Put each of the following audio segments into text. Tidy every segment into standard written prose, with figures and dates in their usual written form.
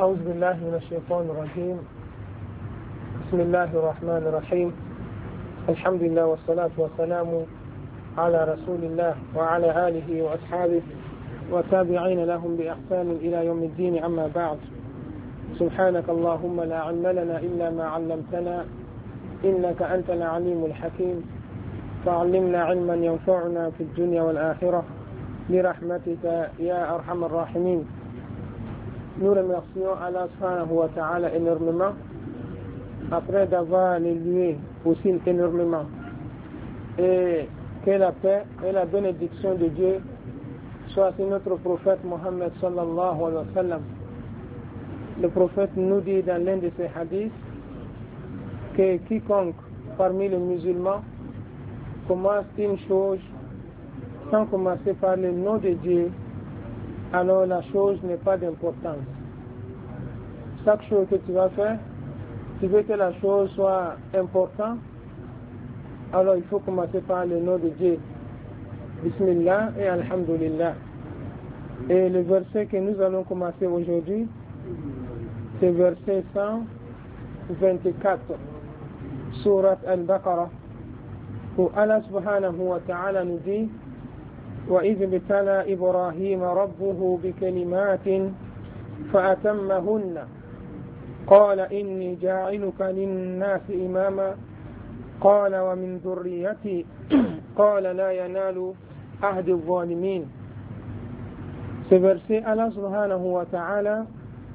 أعوذ بالله من الشيطان الرجيم. بسم الله الرحمن الرحيم. الحمد لله والصلاة والسلام على رسول الله وعلى آله وأصحابه وتابعين لهم بإحسان إلى يوم الدين. أما بعد، سبحانك اللهم لا علم لنا إلا ما علمتنا إنك أنت العليم الحكيم، فعلمنا علما ينفعنا في الدنيا والآخرة برحمتك يا أرحم الراحمين. Nous remercions Allah subhanahu wa ta'ala énormément, après d'avoir les loué aussi énormément, et que la paix et la bénédiction de Dieu soient sur notre prophète Mohammed sallallahu alayhi wa sallam. Le prophète nous dit dans l'un de ses hadiths que quiconque parmi les musulmans commence une chose sans commencer par le nom de Dieu, alors la chose n'est pas d'importance. Chaque chose que tu vas faire, tu veux que la chose soit importante, alors il faut commencer par le nom de Dieu. Bismillah et Alhamdulillah. Et le verset que nous allons commencer aujourd'hui, c'est verset 124, Surat Al-Baqarah, où Allah subhanahu wa ta'ala nous dit: وإذ ابتلى إبراهيم ربه بكلمات فأتمهن قال إني جاعلك للناس إماما قال ومن ذريتي قال لا ينال عهد الظالمين. Ce verset, Allah subhanahu wa ta'ala,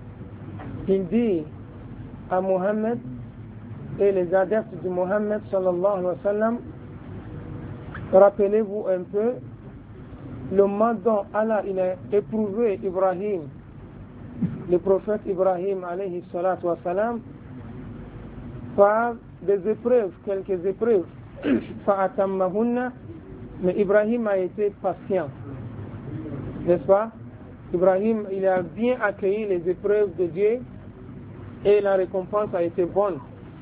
il dit à Mohammed et les adeptes de Mohammed sallallahu alayhi wa sallam: rappelez-vous un peu le moment dont Allah il a éprouvé Ibrahim, le prophète Ibrahim alayhi salatu wa salam, par des épreuves, quelques épreuves. Fa'atammahunna, mais Ibrahim a été patient, n'est-ce pas? Ibrahim il a bien accueilli les épreuves de Dieu et la récompense a été bonne.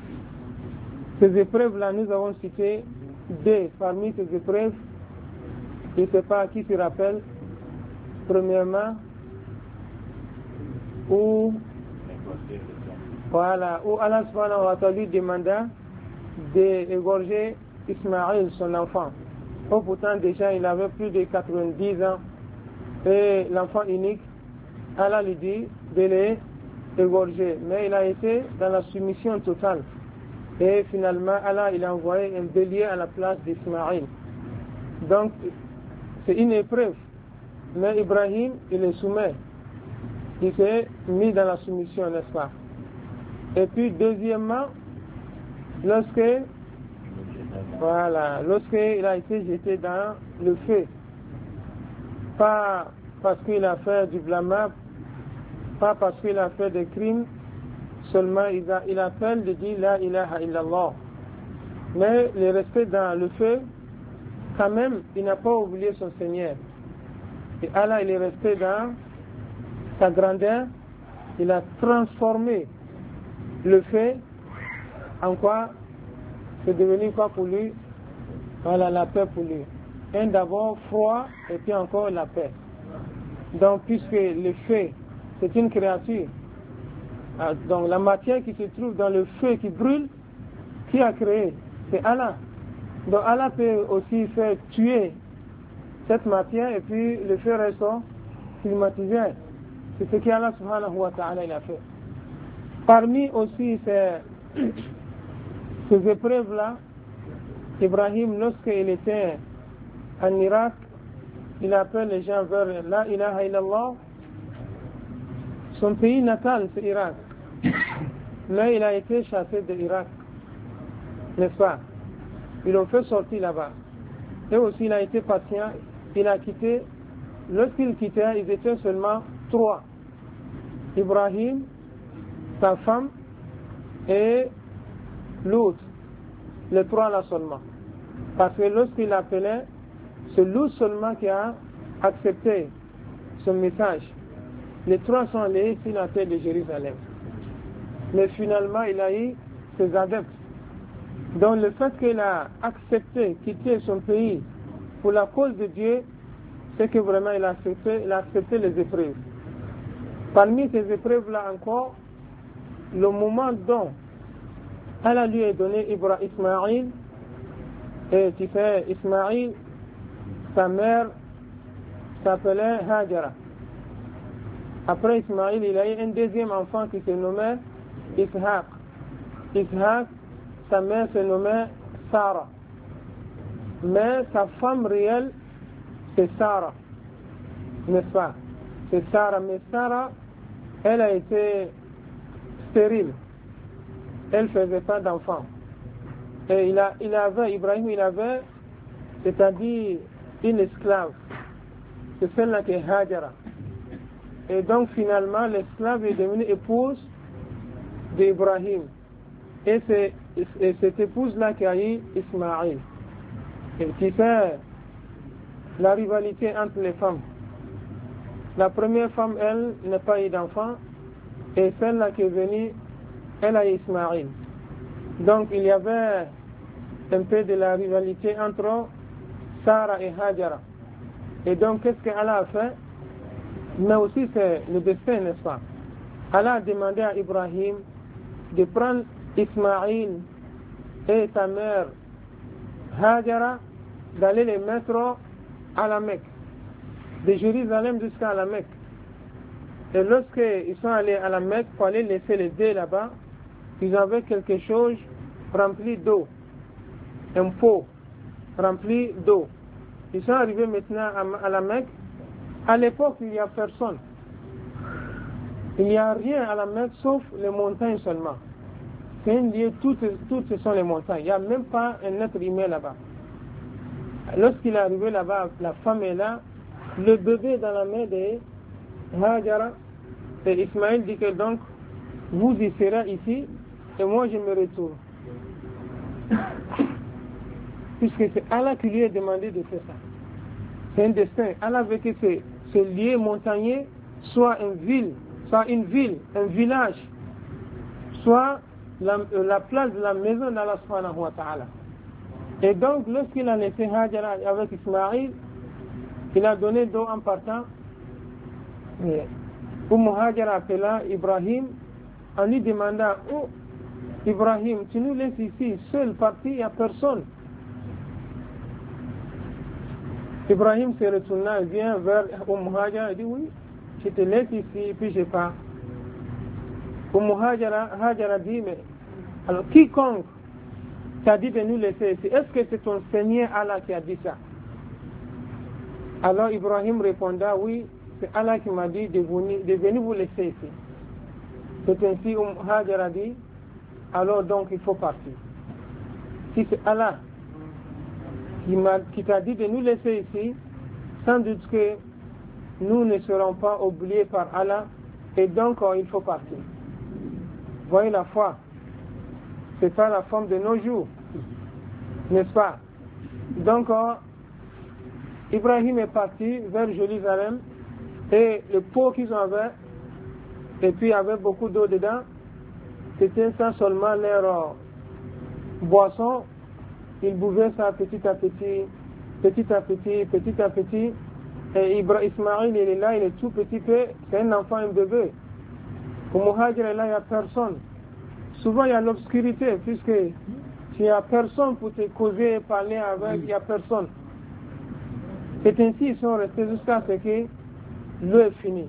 Ces épreuves-là, nous avons cité deux parmi ces épreuves. Je ne sais pas qui se rappelle. Premièrement, où Allah subhanahu wa ta'ala lui demanda d'égorger Ismaël, son enfant. Oh, pourtant déjà il avait plus de 90 ans et l'enfant unique, Allah lui dit de l'égorger, mais il a été dans la soumission totale et finalement Allah il a envoyé un bélier à la place d'Ismaël. Donc c'est une épreuve, mais Ibrahim il est soumis, il s'est mis dans la soumission, n'est-ce pas? Et puis deuxièmement, lorsqu'il a été jeté dans le feu, pas parce qu'il a fait du blâmable, pas parce qu'il a fait des crimes, seulement il appelle de dire la ilaha illallah, mais le respect dans le feu, quand même, il n'a pas oublié son Seigneur. Et Allah, il est resté dans sa grandeur. Il a transformé le feu en quoi? C'est devenu quoi pour lui? Voilà, la paix pour lui. Un d'abord froid et puis encore la paix. Donc, puisque le feu, c'est une créature, donc la matière qui se trouve dans le feu qui brûle, qui a créé? C'est Allah. Donc Allah peut aussi faire tuer cette matière et puis le feu reste climatisé. C'est ce qu'Allah subhanahu wa ta'ala il a fait. Parmi aussi ces épreuves-là, Ibrahim, lorsqu'il était en Irak, il appelle les gens vers la ilaha illallah. Son pays natal, c'est Irak. Mais il a été chassé de l'Irak, n'est-ce pas? Ils l'ont fait sortir là-bas. Et aussi, il a été patient. Il a quitté. Lorsqu'il quittait, ils étaient seulement 3. Ibrahim, sa femme et l'autre. Les 3 là seulement. Parce que lorsqu'il appelait, c'est l'autre seulement qui a accepté son message. Les 3 sont allés sur la terre de Jérusalem. Mais finalement, il a eu ses adeptes. Donc le fait qu'il a accepté quitter son pays pour la cause de Dieu, c'est que vraiment il a accepté les épreuves. Parmi ces épreuves-là encore, le moment dont Allah lui a donné Ismaïl, et tu sais, Ismaïl, sa mère s'appelait Hajara. Après Ismaïl, il a eu un deuxième enfant qui se nommait Ishaq. Ishaq, sa mère se nommait Sarah. Mais sa femme réelle, c'est Sarah. N'est-ce pas? C'est Sarah. Mais Sarah, elle a été stérile. Elle ne faisait pas d'enfant. Et Ibrahim, il avait, c'est-à-dire une esclave. C'est celle-là qui est Hajara. Et donc finalement, l'esclave est devenue épouse d'Ibrahim. Et c'est cette épouse-là qui a eu Ismaïl. Et tu sais, la rivalité entre les femmes. La première femme, elle, n'a pas eu d'enfant. Et celle-là qui est venue, elle a eu Ismaïl. Donc il y avait un peu de la rivalité entre Sarah et Hajara. Et donc qu'est-ce qu'Allah a fait? Mais aussi c'est le destin, n'est-ce pas? Allah a demandé à Ibrahim de prendre Ismaïl et sa mère Hajara, d'aller les mettre à la Mecque, de Jérusalem jusqu'à la Mecque. Et lorsqu'ils sont allés à la Mecque pour aller laisser les deux là-bas, ils avaient quelque chose rempli d'eau, un pot rempli d'eau. Ils sont arrivés maintenant à la Mecque. À l'époque, il n'y a personne. Il n'y a rien à la Mecque sauf les montagnes seulement. C'est un lieu, toutes ce sont les montagnes. Il n'y a même pas un être humain là-bas. Lorsqu'il est arrivé là-bas, la femme est là, le bébé est dans la main de Hajara, et Ismaël dit que donc, vous y serez ici, et moi je me retourne. Puisque c'est Allah qui lui a demandé de faire ça. C'est un destin. Allah veut que ce lieu montagneux soit une ville, un village, soit la place de la maison d'Allah subhanahu wa ta'ala. Et donc, lorsqu'il a laissé Hajara avec Ismaïl, il a donné d'eau en partant. Hajara appela Ibrahim en lui demandant: oh, Ibrahim, tu nous laisses ici, seul, parti, il n'y a personne. Ibrahim se retourna, il vient vers Hajara, il dit: oui, je te laisse ici, puis je pars. Hajara dit: mais alors quiconque t'a dit de nous laisser ici, est-ce que c'est ton Seigneur Allah qui a dit ça? Alors Ibrahim répondit: oui, c'est Allah qui m'a dit de venir vous laisser ici. C'est ainsi Hajara dit: alors donc il faut partir. Si c'est Allah qui t'a dit de nous laisser ici, sans doute que nous ne serons pas oubliés par Allah, et donc il faut partir. Voyez la foi. C'est pas la forme de nos jours, n'est-ce pas? Donc Ibrahim est parti vers Jérusalem, et le pot qu'ils avaient, et puis il y avait beaucoup d'eau dedans, c'était ça seulement leur boisson. Ils buvaient ça petit à petit, et Ismaïl il est là, il est tout petit peu, c'est un enfant, un bébé. Au Muhajir, là il n'y a personne. Souvent il y a l'obscurité, puisque s'il n'y a personne pour te causer, parler avec, il n'y a personne. C'est ainsi ils sont restés jusqu'à ce que l'eau est finie.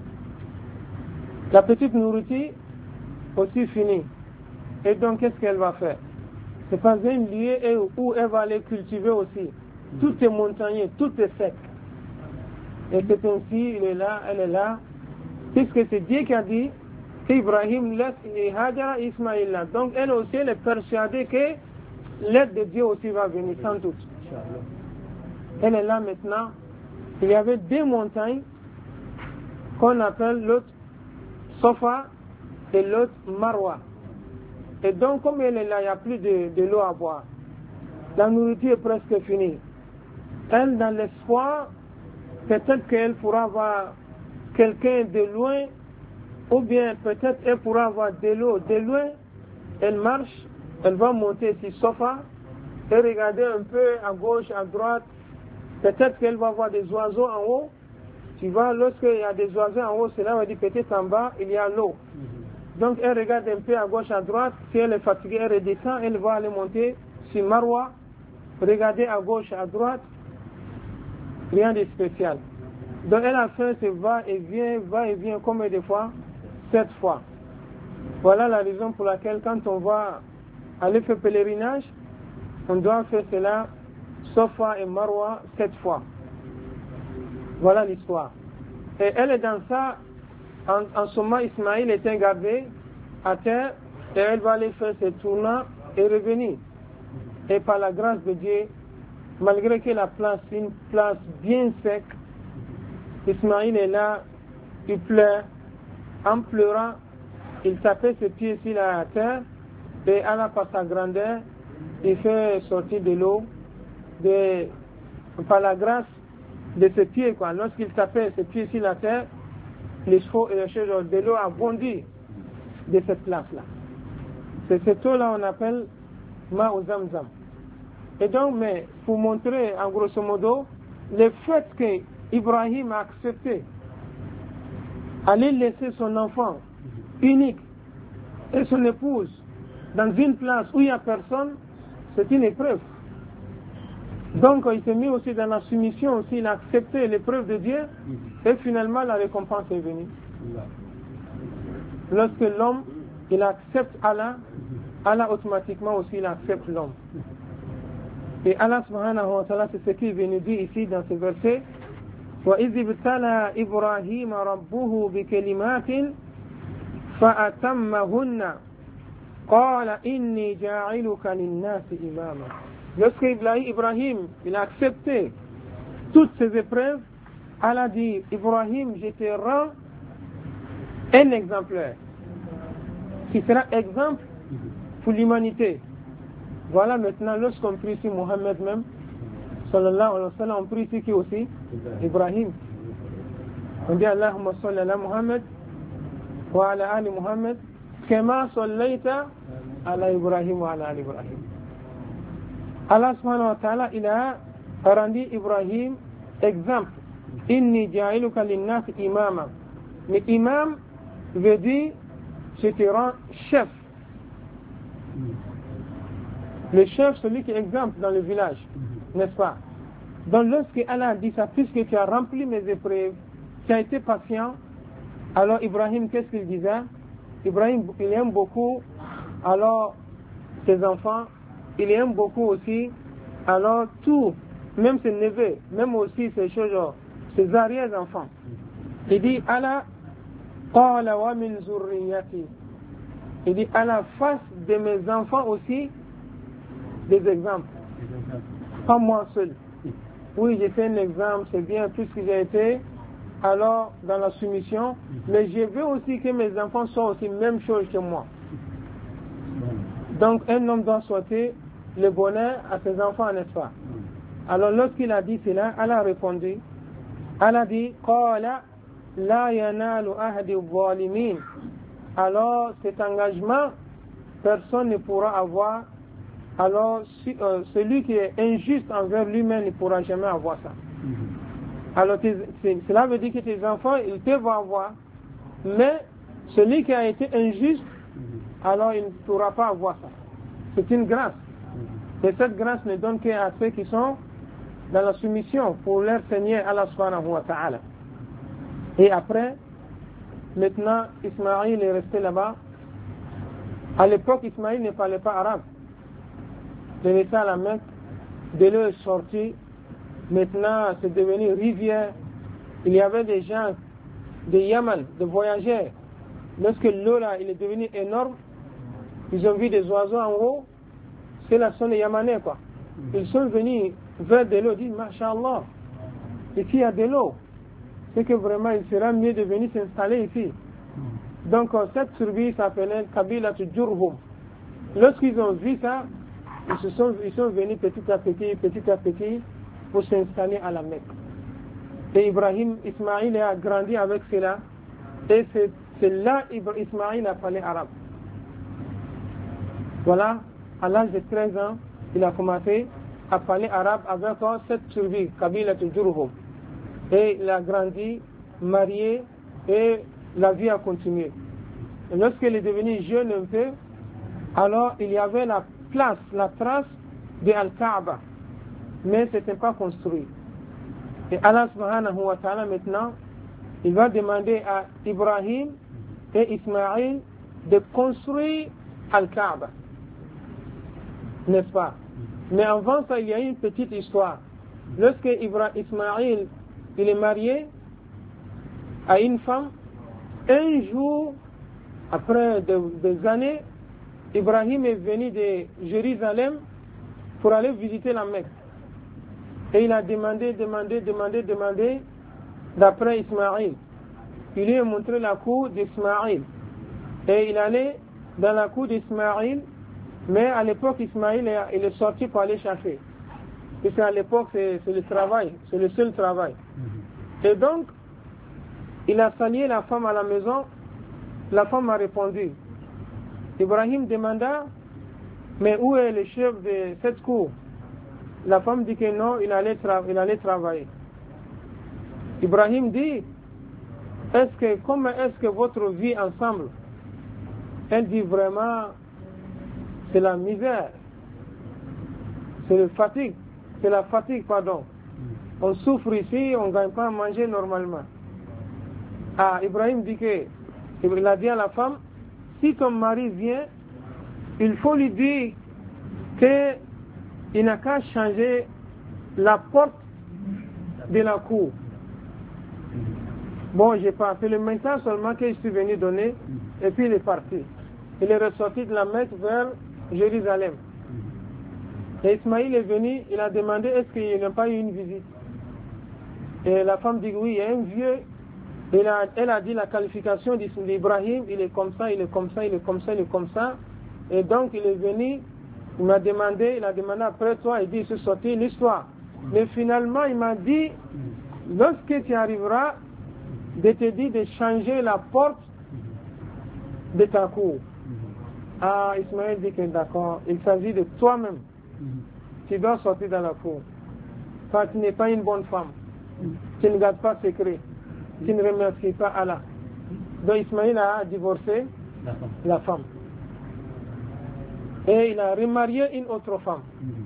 La petite nourriture aussi finie. Et donc qu'est-ce qu'elle va faire? C'est pas un lieu où elle va aller cultiver aussi. Tout est montagneux, tout est sec. Et c'est ainsi, il est là, elle est là. Puisque c'est Dieu qui a dit qu'Ibrahim laisse Hajara et Ismaïl là. Donc elle aussi, elle est persuadée que l'aide de Dieu aussi va venir, sans doute. Elle est là maintenant. Il y avait deux montagnes qu'on appelle l'autre Sofa et l'autre Marwa. Et donc, comme elle est là, il n'y a plus de l'eau à boire. La nourriture est presque finie. Elle, dans l'espoir, peut-être qu'elle pourra voir quelqu'un de loin, ou bien peut-être elle pourra avoir de l'eau de loin. Elle marche, elle va monter sur Sofa et regarder un peu à gauche, à droite. Peut-être qu'elle va voir des oiseaux en haut. Tu vois, lorsqu'il y a des oiseaux en haut, c'est là où elle dit peut-être en bas, il y a l'eau. Donc elle regarde un peu à gauche, à droite. Si elle est fatiguée, elle redescend, elle va aller monter sur Marwa. Regardez à gauche, à droite. Rien de spécial. Donc elle a fait ce va et vient, combien de fois? 7 fois. Voilà la raison pour laquelle quand on va aller faire pèlerinage, on doit faire cela Safa et Marwa 7 fois. Voilà l'histoire. Et elle est dans ça, en ce moment Ismaïl était gardé à terre et elle va aller faire ses tournants et revenir. Et par la grâce de Dieu, malgré que la place est une place bien sec, Ismaïl est là, il pleure, en pleurant, il tapait ses pieds sur la terre et Allah par sa grandeur, il fait sortir de l'eau par la grâce de ses pieds, quoi. Lorsqu'il tapait ses pieds sur la terre, les chevaux et les chevaux de l'eau a bondi de cette place-là. C'est cette eau-là on appelle Ma'u Zamzam. Et donc, mais pour montrer en grosso modo le fait qu'Ibrahim a accepté aller laisser son enfant unique et son épouse dans une place où il n'y a personne, c'est une épreuve. Donc il s'est mis aussi dans la soumission, aussi il a accepté l'épreuve de Dieu et finalement la récompense est venue. Lorsque l'homme il accepte Allah, Allah automatiquement aussi il accepte l'homme. Et Allah subhanahu wa ta'ala, c'est ce qui est venu dire ici dans ce verset. وَإِذِ ابْتَلَى إِبْرَاهِيمَ رَبُّهُ بِكَلِمَاتٍ فَأَتَمَّهُنَّ قَالَ إِنِّي جَاعِلُكَ لِلنَّاسِ إِمَامًا. Lorsque Ibrahim il a accepté toutes ces épreuves, Allah dit, Ibrahim, je te rends un exemplaire qui sera exemple pour l'humanité. Voilà maintenant, lorsqu'on prie ici Mohammed même, sallallahu alayhi wa sallam, on prie ici qui aussi? Ibrahim. On dit Allahumma salli ala Muhammad wa ala ali Muhammad kama sallaita ala Ibrahim wa ala ali Ibrahim. Allah subhanahu wa ta'ala, il a rendu Ibrahim exemple. Inni ja'iluka linnas imama. Mais imam veut dire je te rends chef. Le chef, celui qui est exemple dans le village, n'est-ce pas? Donc lorsque Allah a dit ça, puisque tu as rempli mes épreuves, tu as été patient, alors Ibrahim, qu'est-ce qu'il disait? Ibrahim, il aime beaucoup, alors ses enfants, il aime beaucoup aussi, alors tout, même ses neveux, même aussi ses choses, ses arrière-enfants. Il dit, Allah, qala wa min zurriyati. Il dit, Allah, fasse de mes enfants aussi des exemples. Pas moi seul. Oui, j'ai fait un exemple, c'est bien, puisque j'ai été alors dans la soumission, mais je veux aussi que mes enfants soient aussi la même chose que moi. Donc un homme doit souhaiter le bonheur à ses enfants, n'est-ce pas? Alors lorsqu'il a dit cela, Allah a répondu, Allah dit, Qala la yanalu ahdi zalimin. Alors cet engagement, personne ne pourra avoir. Alors celui qui est injuste envers lui-même ne pourra jamais avoir ça. Alors cela veut dire que tes enfants, ils peuvent avoir, mais celui qui a été injuste, alors il ne pourra pas avoir ça. C'est une grâce. Et cette grâce ne donne qu'à ceux qui sont dans la soumission pour leur Seigneur Allah subhanahu wa ta'ala. Et après, maintenant, Ismaïl est resté là-bas. À l'époque, Ismaïl ne parlait pas arabe. Il est resté à la Mecque, de l'eau est sorti. Maintenant, c'est devenu rivière. Il y avait des gens de Yaman, des voyageurs. Lorsque l'eau là, il est devenu énorme, ils ont vu des oiseaux en haut. C'est la sonne yamanais, quoi. Ils sont venus vers de l'eau, ils disent, Masha'Allah, ici il y a de l'eau. C'est que vraiment, il sera mieux de venir s'installer ici. Donc, cette tribu s'appelait Kabila Jurhum. Lorsqu'ils ont vu ça, ils sont venus petit à petit, pour s'installer à la Mecque. Et Ibrahim, Ismaïl a grandi avec cela. Et c'est là Ismaïl a parlé arabe. Voilà, à l'âge de 13 ans, il a commencé à parler arabe avec cette tribu, Kabila Jurhum. Et il a grandi, marié, et la vie a continué. Et lorsqu'il est devenu jeune un peu, alors il y avait la place, la trace de Al-Kaaba, mais ce n'était pas construit. Et Allah subhanahu wa ta'ala maintenant, il va demander à Ibrahim et Ismaïl de construire Al-Kaaba. N'est-ce pas? Mais avant ça, il y a une petite histoire. Lorsque Ismaïl il est marié à une femme, un jour, après des années, Ibrahim est venu de Jérusalem pour aller visiter la Mecque. Et il a demandé, d'après Ismaïl. Il lui a montré la cour d'Ismaïl. Et il allait dans la cour d'Ismaïl, mais à l'époque, Ismaïl il est sorti pour aller chercher. Parce qu'à l'époque, c'est le travail, c'est le seul travail. Et donc, il a salué la femme à la maison. La femme a répondu. Ibrahim demanda, mais où est le chef de cette cour? La femme dit que non, il allait travailler. Ibrahim dit, comment est-ce que votre vie ensemble? Elle dit vraiment, c'est la misère, c'est la fatigue, pardon. On souffre ici, on ne gagne pas à manger normalement. Ah, Ibrahim dit que, il a dit à la femme, si ton mari vient, il faut lui dire qu'il n'a qu'à changer la porte de la cour. Bon, j'ai pas fait le message seulement que je suis venu donner, et puis il est parti. Il est ressorti de la Mecque vers Jérusalem. Et Ismaïl est venu, il a demandé est-ce qu'il n'a pas eu une visite. Et la femme dit oui, il y a un vieux. Elle a dit la qualification d'Ibrahim, il est comme ça, il est comme ça, il est comme ça, il est comme ça. Et donc il est venu, il a demandé après toi, il dit, il s'est sorti l'histoire. Mais finalement, il m'a dit, lorsque tu arriveras, de te dire de changer la porte de ta cour. Ah, Ismaël dit que d'accord, il s'agit de toi-même. Tu dois sortir dans la cour. Car tu n'es pas une bonne femme. Tu ne gardes pas secret. Tu ne remercies pas Allah. Donc Ismaël a divorcé la femme. Et il a remarié une autre femme.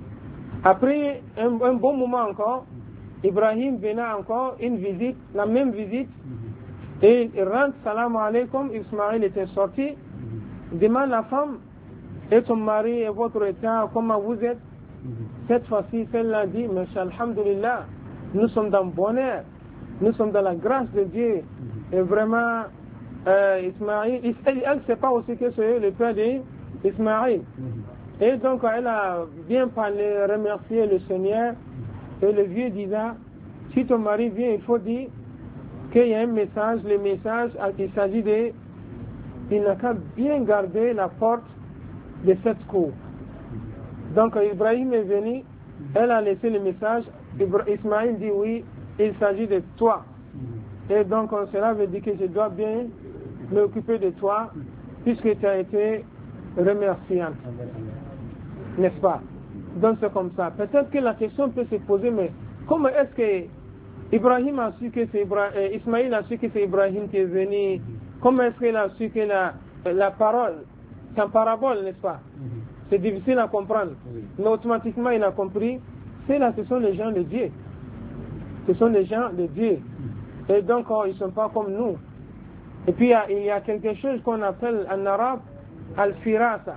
Après un bon moment encore, Ibrahim venait encore une visite, la même visite, et il rentre, salam alaikum, Ismaël était sorti, demande la femme, et ton mari et votre état, comment vous êtes? Cette fois-ci, celle-là dit, mais alhamdulillah, nous sommes dans le bonheur, nous sommes dans la grâce de Dieu, et vraiment, Ismaël, elle ne sait pas aussi que c'est le père d'Ismaël. Et donc, elle a bien parlé, remercié le Seigneur, et le vieux disait, si ton mari vient, il faut dire qu'il y a un message, le message, il s'agit de, il n'a qu'à bien garder la porte de cette cour. Donc, Ibrahim est venu, elle a laissé le message, Ismaël dit oui, il s'agit de toi. Et donc, cela veut dire que je dois bien m'occuper de toi, puisque tu as été remerciante. N'est-ce pas? Donc c'est comme ça. Peut-être que la question peut se poser, mais comment est-ce que Ibrahim a su que c'est Ismaël a su que c'est Ibrahim qui est venu? Comment est-ce qu'il a su que la parole, c'est un parabole, n'est-ce pas? C'est difficile à comprendre. Mais automatiquement il a compris, ce sont les gens de Dieu. Ce sont les gens de Dieu. Et donc ils ne sont pas comme nous. Et puis il y a quelque chose qu'on appelle en arabe al-firasa.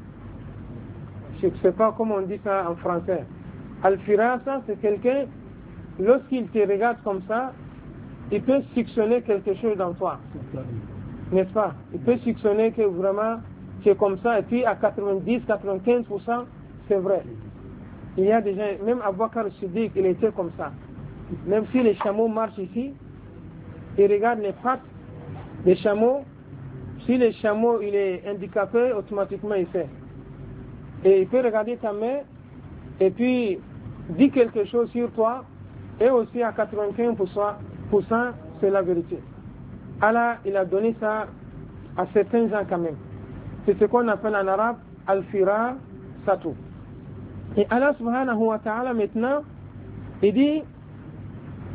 Je ne sais pas comment on dit ça en français. Al-firasa, c'est quelqu'un, lorsqu'il te regarde comme ça, il peut soupçonner quelque chose dans toi. N'est-ce pas? Il peut soupçonner que vraiment tu es comme ça, et puis à 90-95%, c'est vrai. Il y a des gens, même Abu Bakr Siddiq, il était comme ça. Même si les chameaux marchent ici, il regarde les pattes des chameaux. Si le chameau il est handicapé, automatiquement il sait. Et il peut regarder ta main et puis dire quelque chose sur toi, et aussi à 95%, c'est la vérité. Allah, il a donné ça à certains gens quand même. C'est ce qu'on appelle en arabe al-fira satou. Et Allah subhanahu wa ta'ala maintenant, il dit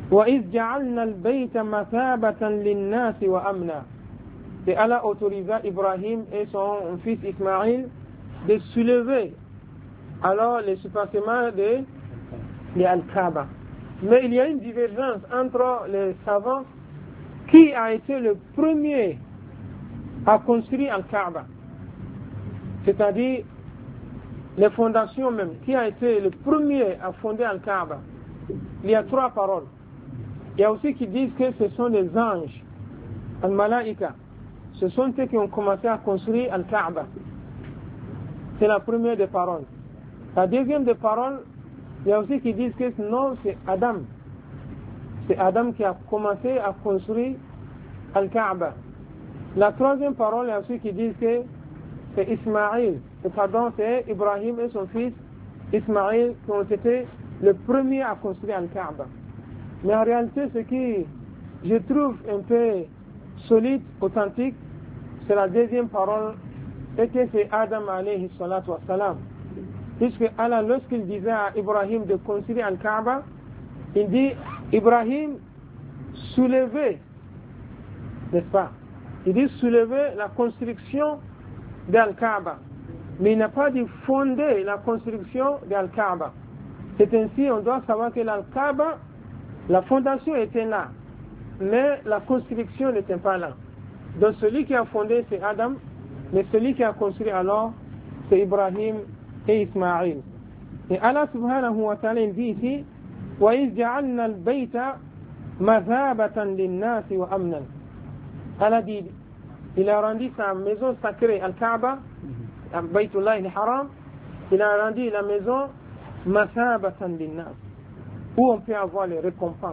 وَإِذْ جَعَلْنَا الْبَيْتَ مَثَابَةً لِلنَّاسِ وَأَمْنًا. Et Allah autorisa Ibrahim et son fils Ismaïl de soulever alors les suppassements de Al-Kaaba. Mais il y a une divergence entre les savants. Qui a été le premier à construire Al-Kaaba? C'est-à-dire les fondations même. Qui a été le premier à fonder Al-Kaaba? Il y a 3 paroles. Il y a aussi qui disent que ce sont les anges, Al-Malaïka. Ce sont eux qui ont commencé à construire Al-Kaaba. C'est la première des paroles. La deuxième des paroles, il y a aussi qui disent que non, c'est Adam. C'est Adam qui a commencé à construire Al-Kaaba. La troisième parole, il y a aussi qui disent que c'est Ismaïl. Pardon, c'est Ibrahim et son fils Ismaïl qui ont été le premier à construire Al-Kaaba. Mais en réalité, ce qui je trouve un peu solide, authentique, c'est la deuxième parole, et que c'est Adam alayhi salatu wa salam. Puisque Allah, lorsqu'il disait à Ibrahim de construire Al-Kaaba, il dit Ibrahim soulevez, n'est-ce pas? Il dit soulever la construction d'Al-Kaaba. Mais il n'a pas dit fonder la construction d'Al-Kaaba. C'est ainsi, on doit savoir que l'Al-Kaaba, la fondation était là, mais la construction n'était pas là. Donc celui qui a fondé, c'est Adam, mais celui qui a construit alors, c'est Ibrahim et Ismaïl. Et Allah subhanahu wa ta'ala dit ici, وَإِذْ جَعَلْنَا الْبَيْتَ مَثَابَةً لِلنَّاسِ وَأَمْنًا. Allah dit, il a rendu sa maison sacrée, Al-Kaaba, Baytullah al-Haram, il a rendu la maison Mathabatan linnas, où on peut avoir les récompenses.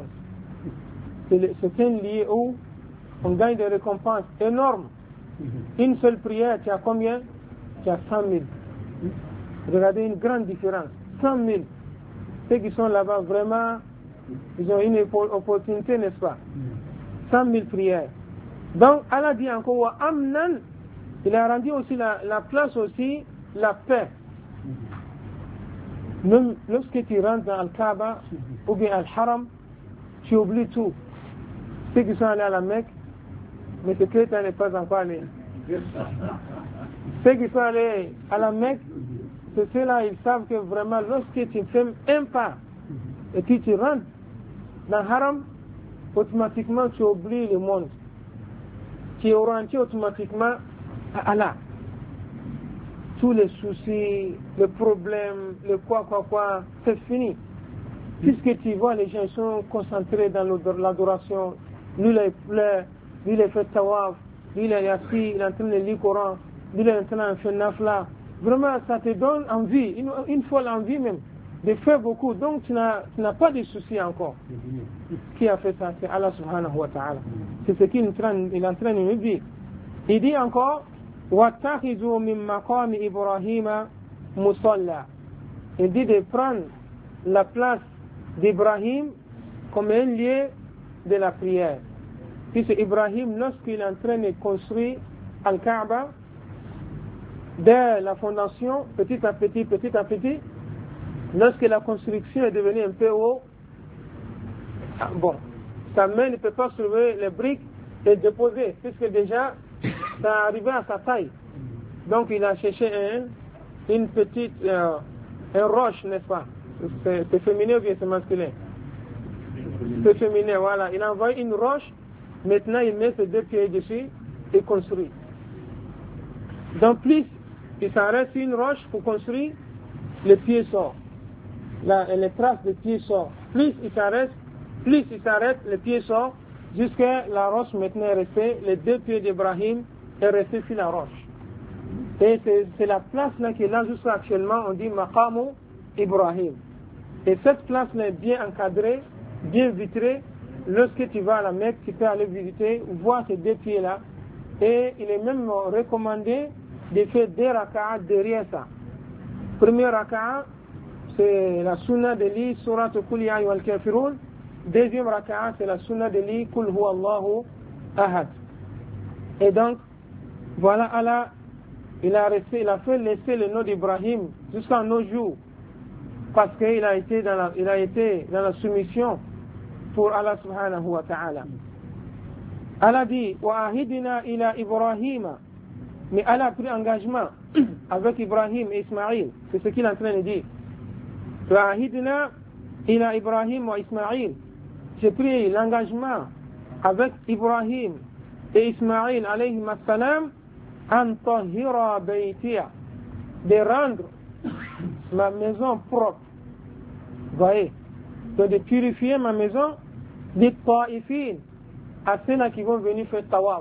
C'est un lieu où on gagne des récompenses énormes. Une seule prière, tu as combien? Tu as 100 000. Regardez une grande différence. 100 000. Ceux qui sont là-bas, vraiment, ils ont une opportunité, n'est-ce pas? 100 000 prières. Donc, Allah dit encore, wa amnan, il a rendu aussi la place aussi, la paix. Même lorsque tu rentres dans Al-Kaaba ou bien Al-Haram, tu oublies tout. Ceux qui sont allés à la Mecque, mais ce chrétien n'est pas encore allé. Ceux qui sont allés à la Mecque, c'est ceux-là, ils savent que vraiment, lorsque tu fais un pas et que tu rentres dans Haram, automatiquement tu oublies le monde. Tu es orienté automatiquement à Allah. Tous les soucis, les problèmes, le quoi, c'est fini. Puisque tu vois, les gens sont concentrés dans l'adoration. Lui, il pleure, lui, il fait tawaf, lui, il est assis, il est en train de lire le Coran, lui, il est en train de faire nafla. Vraiment, ça te donne envie, une folle envie même, de faire beaucoup. Donc, tu n'as pas de soucis encore. Qui a fait ça? C'est Allah subhanahu wa ta'ala. C'est ce qu'il est en train de nous dire. Il dit encore, وَاتَّخِذُوا مِن مَّقَامِ إِبْرَاهِيمَ مُصَلَّى. Il dit de prendre la place d'Ibrahim comme un lieu de la prière. Puisque Ibrahim, lorsqu'il est en train de construire Al-Kaaba, dès la fondation, petit à petit, lorsque la construction est devenue un peu haut, sa main ne peut pas soulever les briques et déposer, puisque déjà, ça arrivait à sa taille. Donc il a cherché une petite un roche, n'est-ce pas? C'est féminin ou bien c'est masculin? C'est féminin, voilà. Il a envoyé une roche, maintenant il met ses 2 pieds dessus et construit. Donc plus il s'arrête sur une roche pour construire, le pied sort. Les traces de pied sortent. Plus il s'arrête, le pied sort, jusqu'à la roche maintenant est restée, les 2 pieds d'Ibrahim est resté sur la roche. Et c'est la place là qui est là jusqu'à actuellement, on dit Maqamu Ibrahim. Et cette place là est bien encadrée, bien vitrée. Lorsque tu vas à la Mecque, tu peux aller visiter, voir ces 2 pieds là. Et il est même recommandé de faire 2 raka'a derrière ça. Premier raka'a, c'est la sunna de lire Surat Qul Ya Ayyuhal Kafirun. Deuxième raka'a, c'est la sunna de lire Qul Huwa Allahu Ahad. Et donc, voilà, Allah, il a fait laisser le nom d'Ibrahim jusqu'à nos jours. Parce qu'il a été dans la soumission pour Allah subhanahu wa ta'ala. Allah dit wa ahidna ila Ibrahim, mais Allah a pris engagement avec Ibrahim et Ismaïl, c'est ce qu'il est en train de dire. Wa ahidna ila Ibrahim wa Ismaïl, j'ai pris l'engagement avec Ibrahim et Ismaïl alayhi salam an tahira baytiya, de rendre ma maison propre. Vous voyez, de purifier ma maison des ta'ifin, à ceux-là qui vont venir faire tawaf.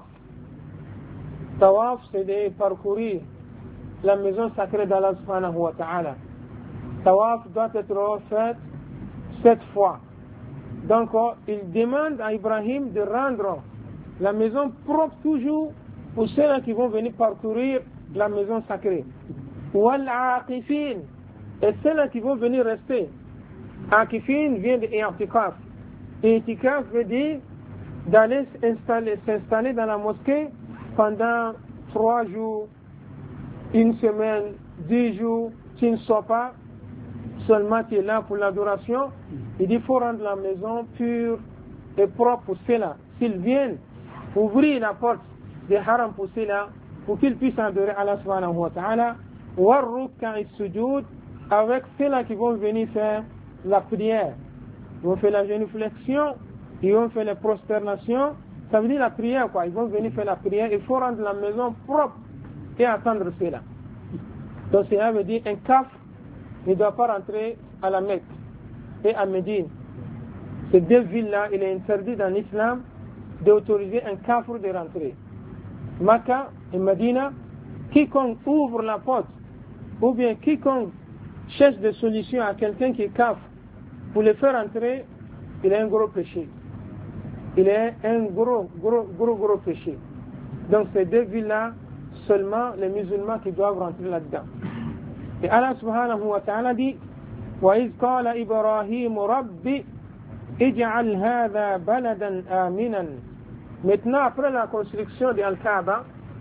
Tawaf, c'est de parcourir la maison sacrée d'Allah subhanahu wa ta'ala. Tawaf doit être fait 7 fois. Donc, il demande à Ibrahim de rendre la maison propre toujours pour ceux-là qui vont venir parcourir la maison sacrée. Wal aqifin, et ceux-là qui vont venir rester. Aqifin vient de i'tikaf. I'tikaf veut dire d'aller s'installer dans la mosquée pendant 3 jours, 1 semaine, 10 jours, tu ne sors pas, seulement tu es là pour l'adoration. Il dit qu'il faut rendre la maison pure et propre pour ceux-là. S'ils viennent ouvrir la porte des haram pour ceux-là, pour qu'ils puissent adorer Allah subhanahu wa ta'ala, warruka et sujud, avec ceux-là qui vont venir faire la prière. Ils vont faire la génuflexion, ils vont faire les prosternations, ça veut dire la prière quoi, ils vont venir faire la prière, il faut rendre la maison propre et attendre cela. Donc cela veut dire un kaf ne doit pas rentrer à la Mecque et à Médine. Ces 2 villes-là, il est interdit dans l'islam d'autoriser un kafir de rentrer. Makkah et Medina, quiconque ouvre la porte, ou bien quiconque cherche des solutions à quelqu'un qui est kafir pour le faire entrer, il a un gros péché. Il est un gros péché. Donc ces 2 villes-là, seulement les musulmans qui doivent rentrer là-dedans. Et Allah subhanahu wa ta'ala dit وَإِذْ قَالَ إِبْرَاهِيمُ رَبِّ اجْعَلْ هَذَا بَلَدًا آمِنًا. Maintenant, après la construction de Al-Kaaba,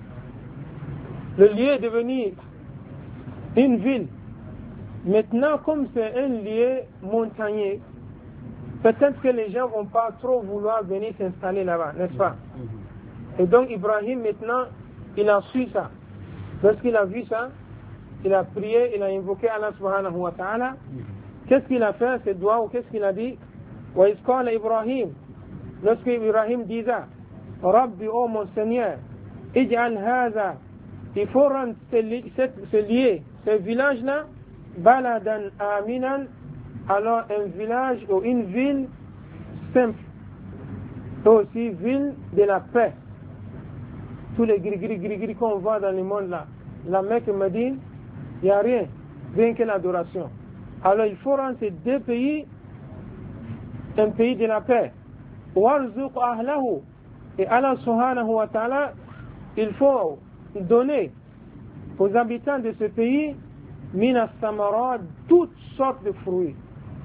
le lieu est devenu une ville. Maintenant, comme c'est un lieu montagneux, peut-être que les gens ne vont pas trop vouloir venir s'installer là-bas, n'est-ce pas? Et donc Ibrahim maintenant, il a su ça. Lorsqu'il a vu ça, il a prié, il a invoqué Allah subhanahu wa ta'ala. Qu'est-ce qu'il a fait, ce doigt, ou qu'est-ce qu'il a dit? Wa isqala Ibrahim. Lorsque Ibrahim disait, Rabbi, oh mon Seigneur, ij'al hadha, il faut rendre ce lieu, ce village-là, baladan aminan, alors un village ou une ville simple, et aussi ville de la paix. Tous les gris qu'on voit dans le monde là, la Mecque et Médine, il n'y a rien, rien que l'adoration. Alors il faut rendre ces 2 pays un pays de la paix. Warzuq ahlahu, et Allah subhanahu wa ta'ala, il faut donner aux habitants de ce pays minas samarat, toutes sortes de fruits.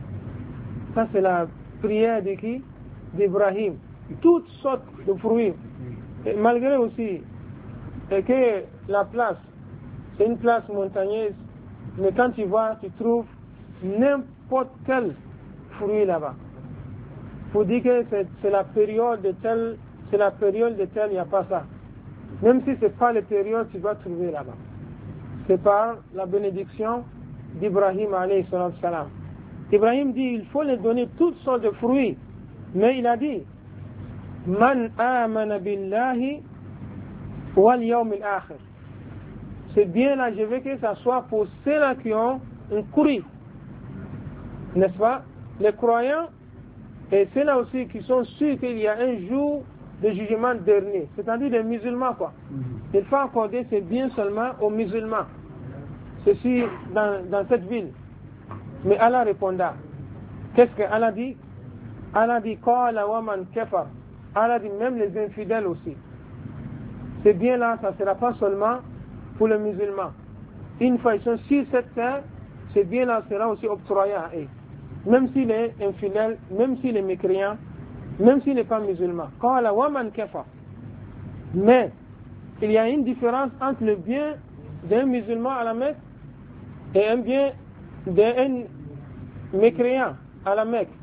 Ça c'est la prière de qui? D'Ibrahim. Toutes sortes de fruits. Et malgré aussi que la place, c'est une place montagneuse, mais quand tu vois, tu trouves n'importe quel fruit là-bas. Pour dire que c'est la période de tel, c'est la période de tel, il n'y a pas ça. Même si ce n'est pas la période, tu vas trouver là-bas. C'est par la bénédiction d'Ibrahim alayhi salam. Ibrahim dit, il faut les donner toutes sortes de fruits. Mais il a dit, Man amana billahi wal yawm al-akhir. C'est bien là, je veux que ça soit pour ceux-là qui ont un cru. N'est-ce pas? Les croyants, et ceux-là aussi qui sont sûrs qu'il y a un jour de jugement dernier. C'est-à-dire les musulmans, quoi. Il faut accorder ces biens seulement aux musulmans. Ceci dans cette ville. Mais Allah répondra. Qu'est-ce que Allah dit? Allah dit, Qala wa man kafar. Allah dit même les infidèles aussi. Ces biens-là, ça ne sera pas seulement pour les musulmans. Une fois ils sont sur cette terre, ces biens-là sera aussi octroyé à eux. Même s'il est infidèle, même s'il est mécréant, même s'il n'est pas musulman. Qala wa man kafar. Mais il y a une différence entre le bien d'un musulman à la Mecque et un bien d'un mécréant à la Mecque.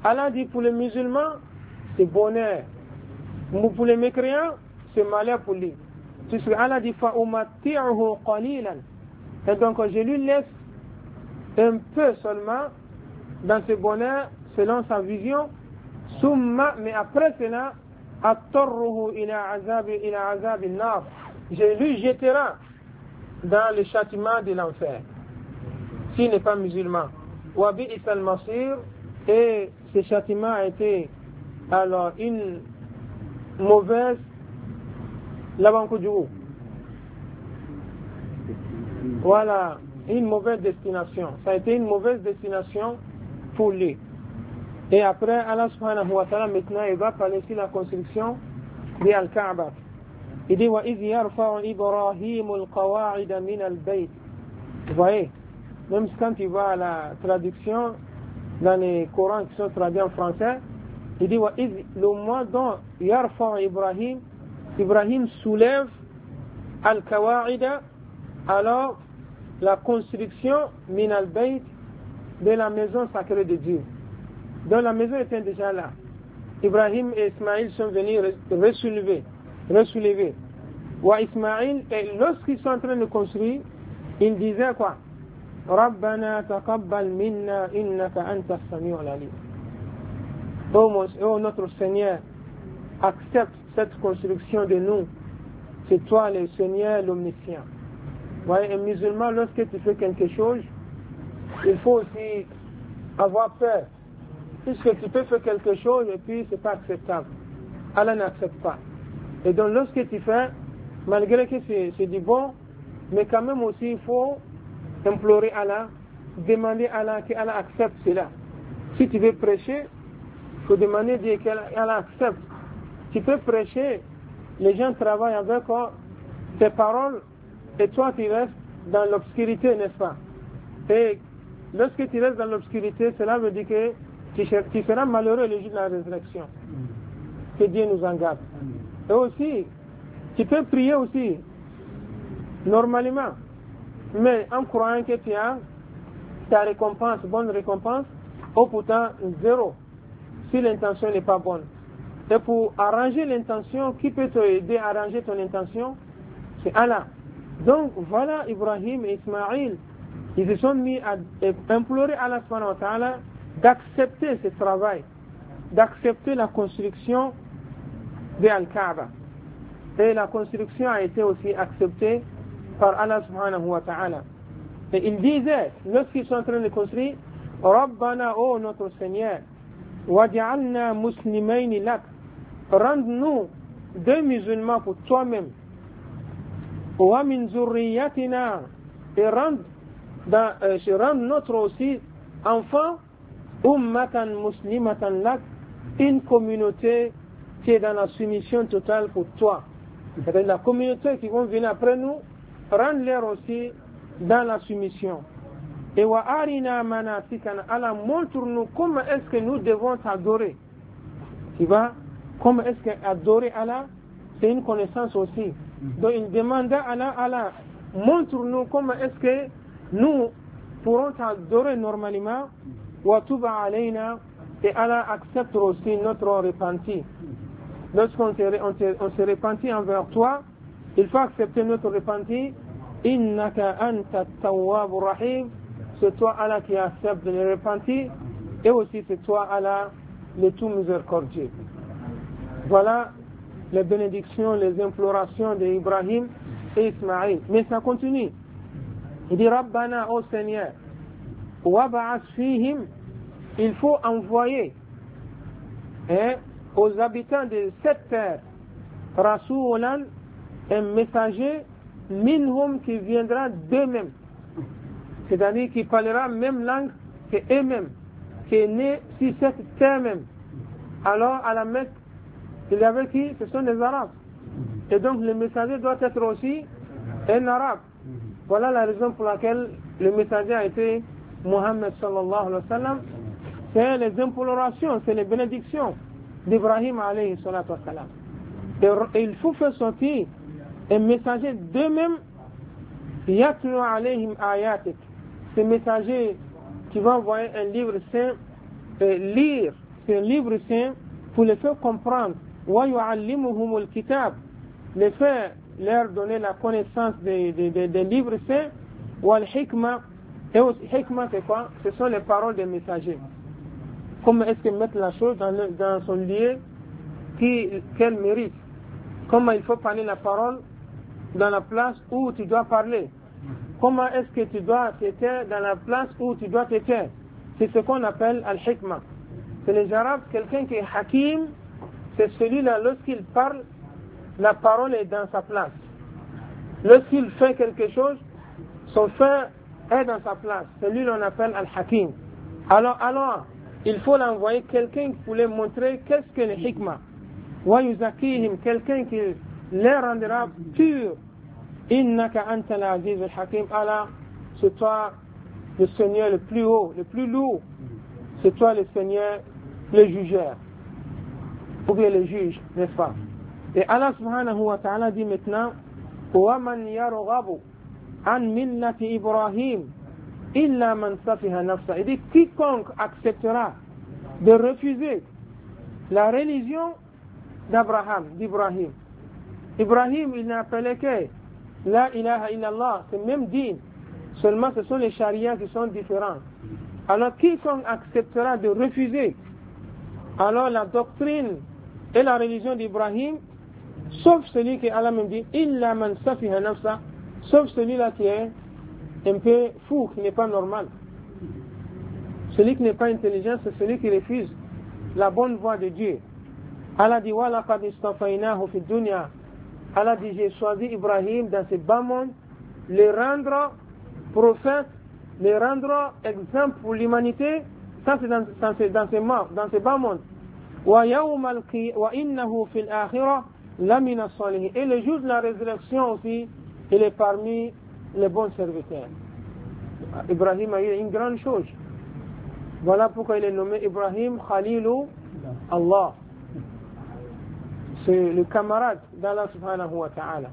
Allah dit pour les musulmans, c'est bonheur. Pour les mécréants, c'est malheur pour lui. Puisque Allah dit فَأُمَتِّعُهُ قَلِيلًا. Et donc je lui laisse un peu seulement dans ce bonheur selon sa vision. Summa, mais après cela, أَطَّرُّهُ إِلَى عَذَابِ النَّارِ. Je lui jettera dans le châtiment de l'enfer s'il n'est pas musulman. وَبِئِسَ الْمَصِيرُ. Et ce châtiment a été alors une mauvaise voilà, une mauvaise destination. Ça a été une mauvaise destination pour lui. Et après, Allah subhanahu wa ta'ala, maintenant, il va parler sur la construction de Al-Kaaba. Il dit وَإِذْ يَرْفَعُ إِبْرَاهِيمُ الْقَوَاعِدَ مِنَ الْبَيْتِ. Vous voyez, même quand tu vas à la traduction dans les Corans qui sont traduits en français, il dit le mois dont Yarfa Ibrahim soulève Al-Kawa'ida, alors la construction min al-Bayt de la maison sacrée de Dieu. Donc la maison était déjà là. Ibrahim et Ismaïl sont venus resoulever. Wa Ismaïl, et lorsqu'ils sont en train de construire, ils disaient quoi? Rabbana taqabbal minna innaka anta as-sami'ul alim. Oh notre Seigneur, accepte cette construction de nous. C'est toi le Seigneur, l'omniscient. Voyez, un musulman, lorsque tu fais quelque chose, il faut aussi avoir peur. Puisque tu peux faire quelque chose et puis c'est pas acceptable. Allah n'accepte pas. Et donc lorsque tu fais, malgré que c'est du bon, mais quand même aussi il faut implorer Allah, demander à Allah qu'Allah accepte cela. Si tu veux prêcher, il faut demander qu'Allah accepte. Tu peux prêcher, les gens travaillent avec tes paroles et toi tu restes dans l'obscurité, n'est-ce pas? Et lorsque tu restes dans l'obscurité, cela veut dire que tu seras malheureux le jour de la résurrection. Que Dieu nous en garde. Et aussi, tu peux prier aussi, normalement, mais en croyant que tu as ta récompense, bonne récompense, ou pourtant zéro, si l'intention n'est pas bonne. Et pour arranger l'intention, qui peut t'aider à arranger ton intention? C'est Allah. Donc voilà, Ibrahim et Ismaïl, ils se sont mis à implorer Allah subhanahu wa ta'ala d'accepter ce travail, d'accepter la construction de Al-Kaaba. Et la construction a été aussi acceptée par Allah subhanahu wa ta'ala. Et ils disaient, lorsqu'ils sont en train de construire, Rabbana, oh notre Seigneur, waj'alna muslimayni lak, rende-nous deux musulmans pour toi-même, wa min zurriyatina, et rende notre aussi enfant, ummatan muslimatan lak, une communauté qui est dans la soumission totale pour toi. C'est-à-dire la communauté qui vont venir après nous, rendre-les aussi dans la soumission. Et wa arina manasikana, Allah, montre-nous comment est-ce que nous devons t'adorer. Tu vois, comment est-ce qu'adorer Allah, c'est une connaissance aussi. Donc il demanda à Allah, montre-nous comment est-ce que nous pourrons t'adorer normalement. Wa tuba alayna, et Allah accepte aussi notre repenti. Lorsqu'on se repentit envers toi, il faut accepter notre repenti. Innaka anta tawwabur rahim. C'est toi Allah qui accepte le repenti, et aussi c'est toi Allah le tout miséricordieux. Voilà les bénédictions, les implorations d'Ibrahim et Ismaïl. Mais ça continue. Il dit Rabbana, ô Seigneur, wab'as fihim, il faut envoyer aux habitants de cette terre Rasulan, un messager minhum qui viendra d'eux-mêmes, c'est-à-dire qui parlera même langue que eux-mêmes, qui est né sur cette terre même. Alors à la Mecque, il y avait qui? Ce sont des Arabes. Et donc le messager doit être aussi un Arabe. Voilà la raison pour laquelle le messager a été Muhammad sallallahu alayhi wa sallam. C'est les implorations, c'est les bénédictions d'Ibrahim alayhi salatu wa sallam. Et il faut faire sortir un messager d'eux-mêmes, yatlu alayhim ayatik. Ce messager qui va envoyer un livre saint, lire ce livre saint pour les faire comprendre. وَيُعَلِّمُهُمُ الْكِتَابِ, les faire leur donner la connaissance des livres saints. وَالْحِكْمَةِ, et aussi, hikmah c'est quoi? Ce sont les paroles des messagers. Comment est-ce qu'ils mettent la chose dans son lieu qu'elle mérite? Comment il faut parler la parole dans la place où tu dois parler? Comment est-ce que tu dois t'éteindre dans la place où tu dois t'éteindre? C'est ce qu'on appelle al-hikmah. C'est les Arabes, quelqu'un qui est hakim, c'est celui-là, lorsqu'il parle, la parole est dans sa place. Lorsqu'il fait quelque chose, son fait est dans sa place. Celui-là, on appelle al-hakim. Alors, il faut l'envoyer quelqu'un pour lui montrer qu'est-ce que le hikmah. Wa yuzakihim, quelqu'un qui les rendra purs. Innaka anta al-aziz al-hakim. Allah, c'est toi le Seigneur le plus haut, le plus lourd. C'est toi le Seigneur, le jugeur. Ou bien le juge, n'est-ce pas? Et Allah subhanahu wa ta'ala dit maintenant, وَمَنْ يَرْغَبُ عَنْ مِلَّةِ إِبْرَاهِيمَ إِلَّا مَنْ سَفِهَ نَفْسَهُ. Il dit, quiconque acceptera de refuser la religion d'Ibrahim. Ibrahim, il n'a appelé que La ilaha illallah, c'est même din. Seulement, ce sont les charias qui sont différents. Alors, quiconque acceptera de refuser alors la doctrine et la religion d'Ibrahim, sauf celui qui Allah même dit, illa man safiha nafsa, sauf celui-là qui est un peu fou, qui n'est pas normal. Celui qui n'est pas intelligent, c'est celui qui refuse la bonne voie de Dieu. Allah dit, wa laqad istafaynahu fi dunya. Allah dit, j'ai choisi Ibrahim dans ce bas monde, le rendre prophète, le rendre exemple pour l'humanité. Ça c'est dans ce bas monde. وَإِنَّهُ فِي الْآخِرَةِ لَمِنَ الصَّالِحِينَ. Et le jour de la résurrection aussi, il est parmi les bons serviteurs. Ibrahim a eu une grande chose. Voilà pourquoi il est nommé Ibrahim Khalilou Allah. C'est le camarade d'Allah subhanahu wa ta'ala.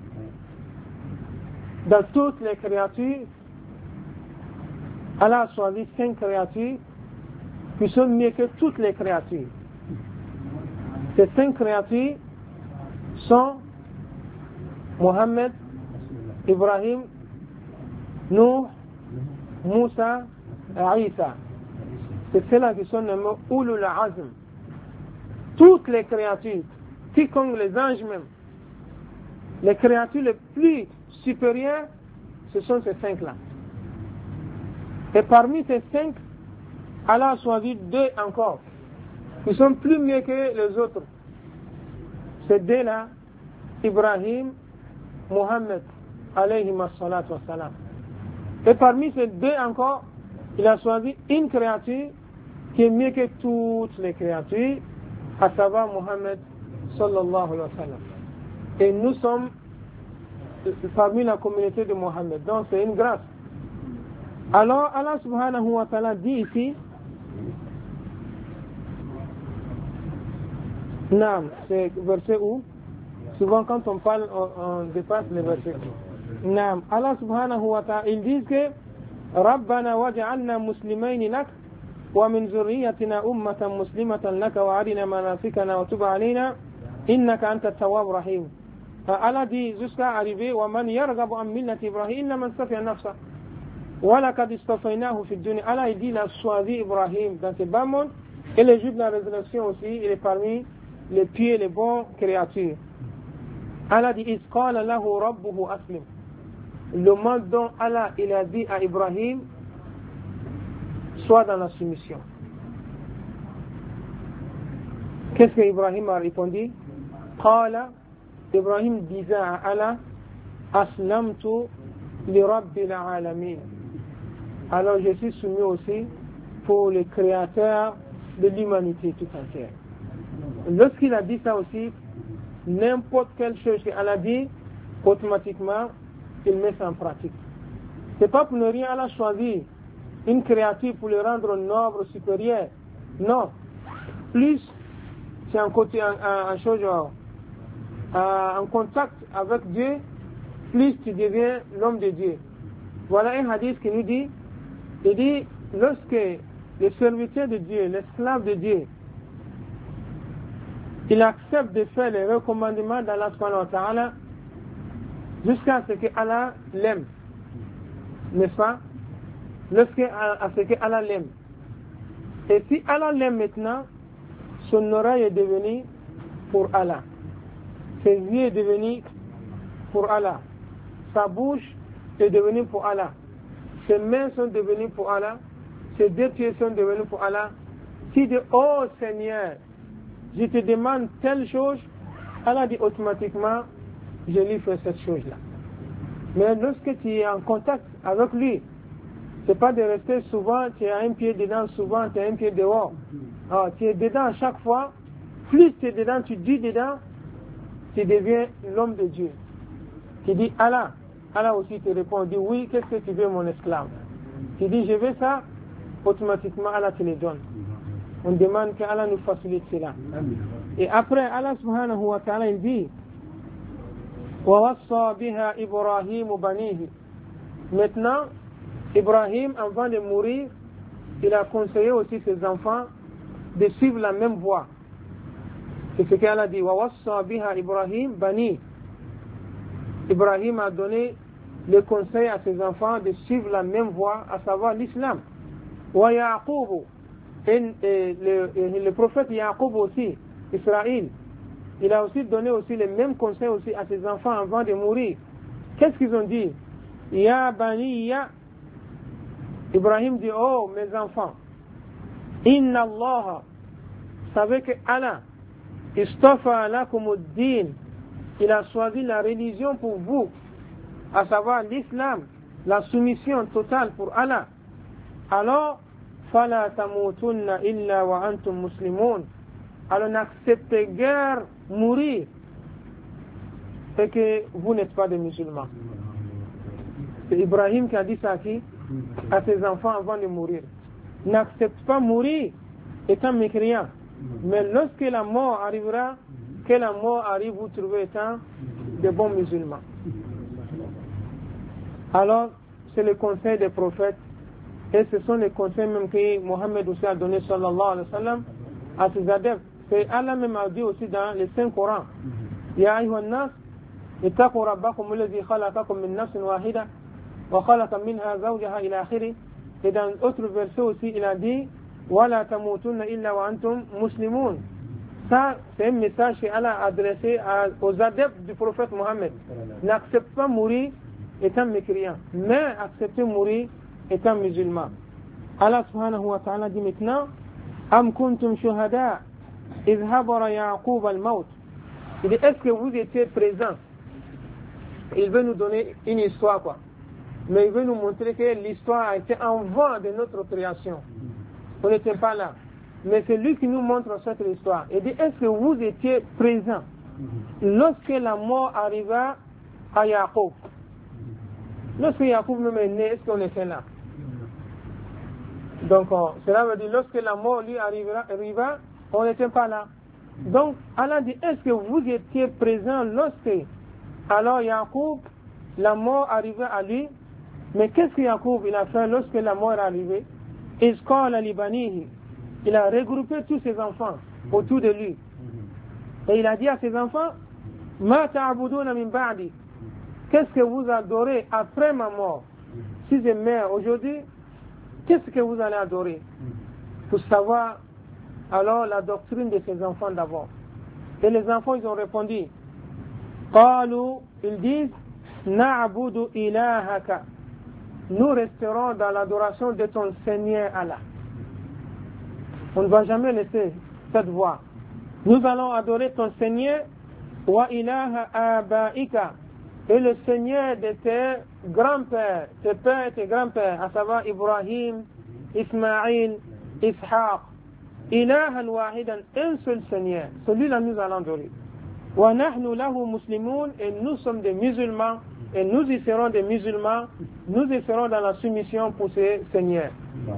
Dans toutes les créatures, Allah a choisi 5 créatures qui sont mieux que toutes les créatures. Ces 5 créatures sont Mohammed, Ibrahim, Nuh, Moussa et Isa. C'est ceux-là qui sont nommés Ulul Azm. Toutes les créatures, quiconque les anges même, les créatures les plus supérieures, ce sont ces 5-là. Et parmi ces 5, Allah a choisi 2 encore, qui sont plus mieux que les autres. Ces 2-là, Ibrahim, Mohammed, alayhi salatu wa salam. Et parmi ces 2 encore, il a choisi une créature qui est mieux que toutes les créatures, à savoir Mohammed, sallallahu alayhi wa sallam. Et nous sommes parmi la communauté de Mohammed, donc c'est une grâce. Alors Allah subhanahu wa ta'ala dit ici, Naam, c'est verset où? Souvent quand on parle, on dépasse les versets. Naam, Allah subhanahu wa ta'ala, ils disent que Rabbana waj'alna muslimayni lak wa min zurriyatina ummatan muslimatan laka wa arina manasikana wa tub alayna innaka anta tawwab rahim. Allah dit jusqu'à arriver wa man yarghabu an millati Ibrahim illa man safiha nafsa wa laqad istafaynahu fi dunya. Allah il dit il a choisi Ibrahim dans ce bas monde et le jour de la résurrection aussi il est parmi les pieds les bons créatures. Allah dit iz qala lahu rabbuhu aslim. Le moment dont Allah il a dit à Ibrahim sois dans la soumission. Qu'est-ce que Ibrahim a répondu? Qala, Ibrahim disait à Allah, aslamtu li rabbil alamin. Alors je suis soumis aussi pour le créateur de l'humanité tout entière. Lorsqu'il a dit ça aussi, n'importe quelle chose qu'Allah dit, automatiquement il met ça en pratique. C'est pas pour ne rien Allah choisir une créature pour le rendre noble, supérieur. Non. Plus c'est un côté en chose en contact avec Dieu, plus tu deviens l'homme de Dieu. Voilà un hadith qui nous dit, il dit, lorsque les serviteurs de Dieu, l'esclave de Dieu, il accepte de faire les recommandements d'Allah subhanahu wa ta'ala jusqu'à ce que Allah l'aime. N'est-ce pas? À ce que Allah l'aime. Et si Allah l'aime maintenant, son oreille est devenue pour Allah. Ses yeux est devenu pour Allah. Sa bouche est devenue pour Allah. Ses mains sont devenues pour Allah. Ses deux pieds sont devenus pour Allah. Si dit, oh Seigneur, je te demande telle chose, Allah dit automatiquement, je lui fais cette chose-là. Mais lorsque tu es en contact avec lui, c'est pas de rester souvent, tu as un pied dedans, souvent tu as un pied dehors. Alors, tu es dedans à chaque fois, plus tu es dedans, tu dis dedans, tu deviens l'homme de Dieu. Tu dis Allah, Allah aussi te répond, dit oui, qu'est-ce que tu veux mon esclave? Tu dis je veux ça, automatiquement Allah te le donne. On demande qu'Allah nous facilite cela. Et après Allah subhanahu wa ta'ala il dit وَوَصَّى بِهَا إِبْرَاهِيمُ بَنِيهِ. Maintenant, Ibrahim, avant de mourir, il a conseillé aussi ses enfants de suivre la même voie. C'est ce qu'Allah dit. وَوَصَّى بِهَا إِبْرَاهِيمُ بَنِيهِ. Ibrahim a donné le conseil à ses enfants de suivre la même voie, à savoir l'islam. وَيَعْقُوبُ. Et le prophète Yaqub aussi, Israël, il a aussi donné aussi les mêmes conseils aussi à ses enfants avant de mourir. Qu'est-ce qu'ils ont dit? Ya baniya. Ibrahim dit, oh mes enfants, inna Allah, savez que Allah, istafa lakumuddin, il a choisi la religion pour vous, à savoir l'islam, la soumission totale pour Allah. Alors, fala tamutunna illa wa antum muslimun. Alors n'acceptez guère mourir et que vous n'êtes pas des musulmans. C'est Ibrahim qui a dit ça à ses enfants avant de mourir. N'accepte pas mourir étant mécréant. Mais lorsque la mort arrivera, que la mort arrive, vous trouvez étant de bons musulmans. Alors, c'est le conseil des prophètes. Et ce sont les conseils même que Mohammed aussi a donné sallallahu alayhi wa sallam à ses adeptes. C'est Allah même a dit aussi dans le Saint-Coran. Ya ayyuhan nas, ittaqu rabbakum alladhi khalaqakum min nafsin wahida wa khalaqa minha zawjaha ila akhiri. Et dans d'autres versets aussi, il a dit wa la tamutunna illa wa antum muslimun. Ça, c'est un message que Allah a adressé aux adeptes du prophète Mohammed. N'accepte pas mourir étant mécréant, mais acceptez mourir étant musulman. Allah subhanahu wa ta'ala dit maintenant Am kuntum shuhada idh habara Yaqub al-maut. Il dit, est-ce que vous étiez présents? Il veut nous donner une histoire, quoi. Mais il veut nous montrer que l'histoire a été avant de notre création. On n'était pas là. Mais c'est lui qui nous montre cette histoire. Il dit, est-ce que vous étiez présents lorsque la mort arriva à Yaqub? Lorsque Yaqub même est né, est-ce qu'on était là? Donc, cela veut dire, lorsque la mort lui arriva, on n'était pas là. Donc, Allah dit, est-ce que vous étiez présent lorsque, alors Yaqub, la mort arrivait à lui? Mais qu'est-ce que Yaqub il a fait lorsque la mort est arrivée? Il a regroupé tous ses enfants autour de lui. Et il a dit à ses enfants, Ma ta'buduna min ba'di. Qu'est-ce que vous adorez après ma mort? Si je meurs aujourd'hui, qu'est-ce que vous allez adorer? Pour savoir alors la doctrine de ses enfants d'abord. Et les enfants, ils ont répondu, Qalu, ils disent, Na'budu ilahaka. Nous resterons dans l'adoration de ton Seigneur Allah. On ne va jamais laisser cette voie. Nous allons adorer ton Seigneur, wa ilaha abaika, et le Seigneur de tes grands-pères, tes pères et tes grands-pères, à savoir Ibrahim, Ismaïl, Ishaq, ilahan wahidan, un seul Seigneur. Celui-là nous allons adorer. Wa nahnu lahu muslimun, et nous sommes des musulmans, et nous y serons des musulmans, nous y serons dans la soumission pour ce Seigneur.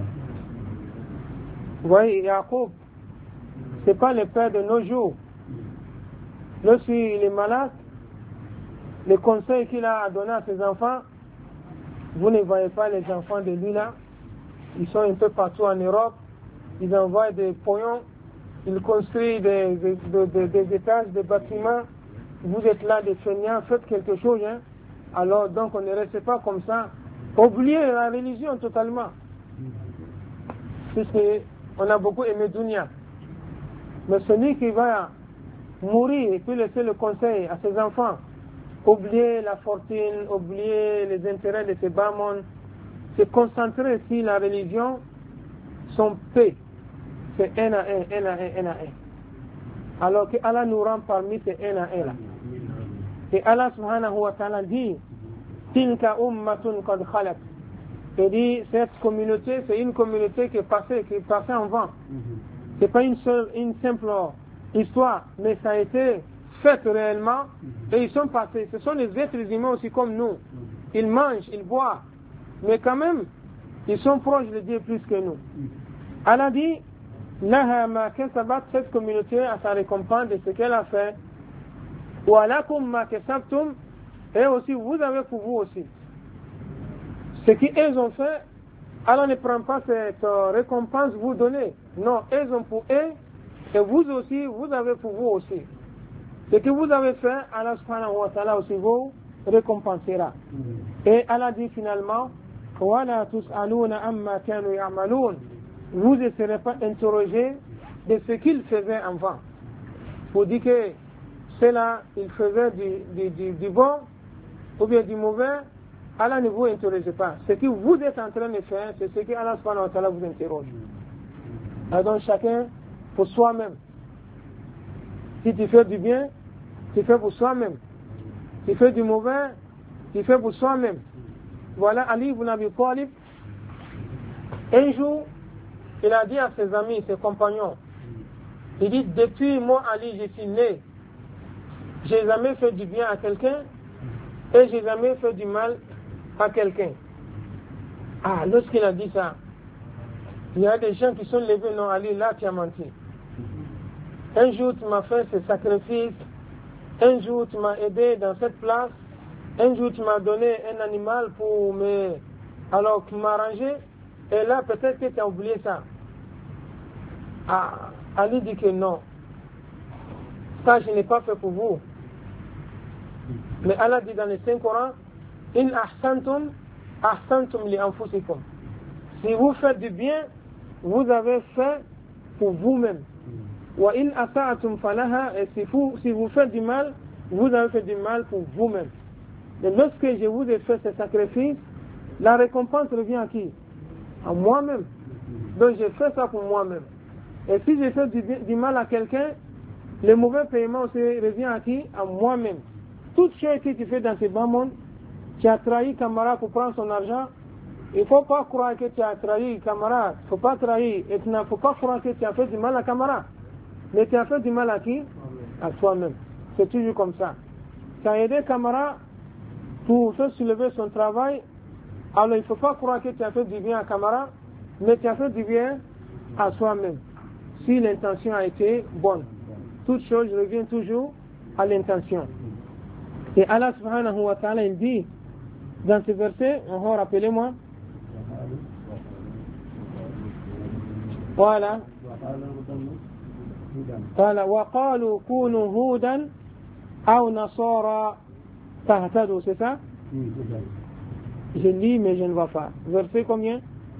Vous voyez, Yaqub, c'est pas le père de nos jours. Lorsqu'il est malade, les conseils qu'il a donné à ses enfants, vous ne voyez pas les enfants de lui là, ils sont un peu partout en Europe, ils envoient des pognons il construit des étages, des bâtiments. Vous êtes là, des feignants, faites quelque chose. Hein. Alors, donc, on ne reste pas comme ça. Oubliez la religion totalement. Puisqu'on a beaucoup aimé Dunya. Mais celui qui va mourir et puis laisser le conseil à ses enfants, oublier la fortune, oublier les intérêts de ces bas mondes, se concentrer sur la religion, son paix, c'est un à un. Alors que Allah nous rend parmi ces un à un là. Et Allah subhanahu wa ta'ala dit, Tilka ummatun qad khalat. Il dit, cette communauté, c'est une communauté qui est passée en vent. C'est pas une simple histoire, mais ça a été fait réellement et ils sont passés. Ce sont des êtres humains aussi comme nous. Ils mangent, ils boivent, mais quand même, ils sont proches de Dieu plus que nous. Allah dit, Laha ma kasabat, cette communauté a sa récompense de ce qu'elle a fait. Wa lakum ma kasabtum, et aussi vous avez pour vous aussi. Ce qu'ils ont fait, Allah ne prend pas cette récompense vous donner. Non, ils ont pour eux, et vous aussi, vous avez pour vous aussi. Ce que vous avez fait, Allah subhanahu wa ta'ala aussi vous récompensera. Et Allah dit finalement, وَلَا تُسْأَلُونَ عَمَّا كَانُوا يَعْمَلُونَ. Vous ne serez pas interrogés de ce qu'ils faisaient avant. Pour dire que cela, ils faisaient du bon ou bien du mauvais, Allah ne vous interroge pas. Ce que vous êtes en train de faire, c'est ce que Allah subhanahu wa ta'ala vous interroge. Alors donc chacun pour soi-même. Si tu fais du bien, tu fais pour soi-même. Si tu fais du mauvais, tu fais pour soi-même. Voilà Ali ibn Abi Talib. Un jour, il a dit à ses amis, ses compagnons, il dit, depuis moi Ali, je suis né, j'ai jamais fait du bien à quelqu'un et j'ai jamais fait du mal à quelqu'un. Ah, lorsqu'il a dit ça, il y a des gens qui sont levés, non Ali, là tu as menti. Un jour tu m'as fait ce sacrifice, un jour tu m'as aidé dans cette place, un jour tu m'as donné un animal pour m'arranger, et là peut-être que tu as oublié ça. Ah, Ali dit que non, ça je n'ai pas fait pour vous. Mais Allah dit dans le Saint-Coran, In ahsantum, ahsantum li anfusikum. Si vous faites du bien, vous avez fait pour vous-même. Wa in asa'atum falaha, et si vous faites du mal, vous avez fait du mal pour vous-même. Et lorsque je vous ai fait ce sacrifice, la récompense revient à qui? À moi-même. Donc j'ai fait ça pour moi-même. Et si j'ai fait du mal à quelqu'un, le mauvais paiement aussi revient à qui? À moi-même. Toute chose que tu fais dans ce bas monde, tu as trahi camarade pour prendre son argent, il ne faut pas croire que tu as trahi camarade, il ne faut pas trahir, et il ne faut pas croire que tu as fait du mal à camarade. Mais tu as fait du mal à qui? À toi-même. C'est toujours comme ça. Tu as aidé camarade pour faire soulever son travail, alors il ne faut pas croire que tu as fait du bien à camarade, mais tu as fait du bien à soi-même. Si l'intention a été bonne. Toute chose revient toujours à l'intention. Et Allah subhanahu wa ta'ala il dit dans ce verset, rappelez-moi, voilà, وَقَالُوا كُونُوا هُودًا أَوْ نَصَارَى تَهْتَدُوا, c'est ça? Je lis mais je ne vois pas. Verset combien?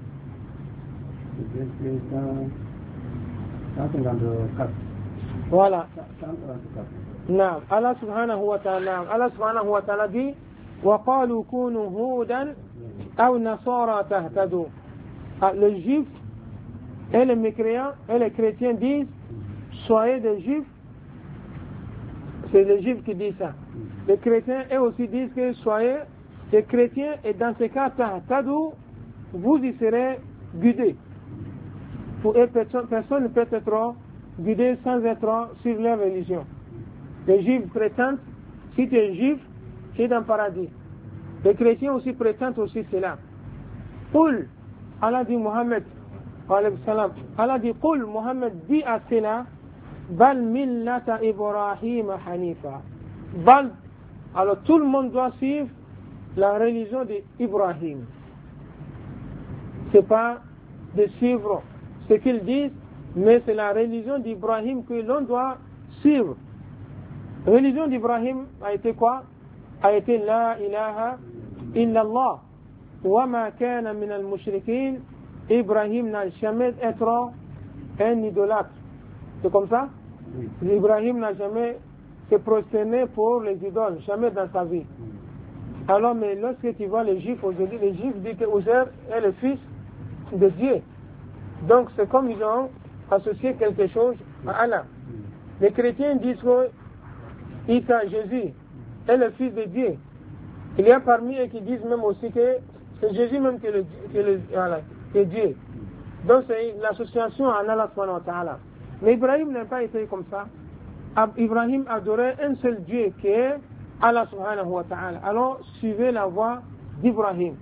Voilà. Non. Allah subhanahu wa ta'ala dit وَقَالُوا كُونُوا هُودًا أَوْ نَصَارَى تَهْتَدُوا. Les juifs et les mécréants et les chrétiens disent soyez des juifs. C'est les juifs qui disent ça. Les chrétiens eux aussi disent que soyez des chrétiens, et dans ce cas tahtadou, vous y serez guidés. Personne ne peut être guidé sans être sur leur religion. Les juifs prétendent, si tu es juif, tu es dans le paradis. Les chrétiens aussi prétendent aussi cela. Qul, Allah dit Mohammed, Allah dit Qul, Mohammed dit à cela, Bal millata Ibrahim hanifa. Bal, alors tout le monde doit suivre la religion d'Ibrahim. C'est pas de suivre ce qu'ils disent, Mais c'est la religion d'Ibrahim que l'on doit suivre. La religion d'Ibrahim a été quoi? A été la ilaha illallah. Wa ma kana min al-mushrikin. Ibrahim n'a jamais été un idolâtre. C'est comme ça? Oui. Ibrahim n'a jamais se prosterné pour les idoles, jamais dans sa vie. Alors, mais lorsque tu vois les Juifs aujourd'hui, les Juifs disent que Uzair est le fils de Dieu. Donc, c'est comme ils ont associé quelque chose à Allah. Les chrétiens disent que Isa, Jésus, est le fils de Dieu. Il y a parmi eux qui disent même aussi que c'est Jésus même qui est Dieu. Donc, c'est l'association à Allah subhanahu wa ta'ala. Mais Ibrahim n'a pas été comme ça. Ibrahim adorait un seul Dieu qui est Allah subhanahu wa ta'ala. Alors, suivez la voie d'Ibrahim.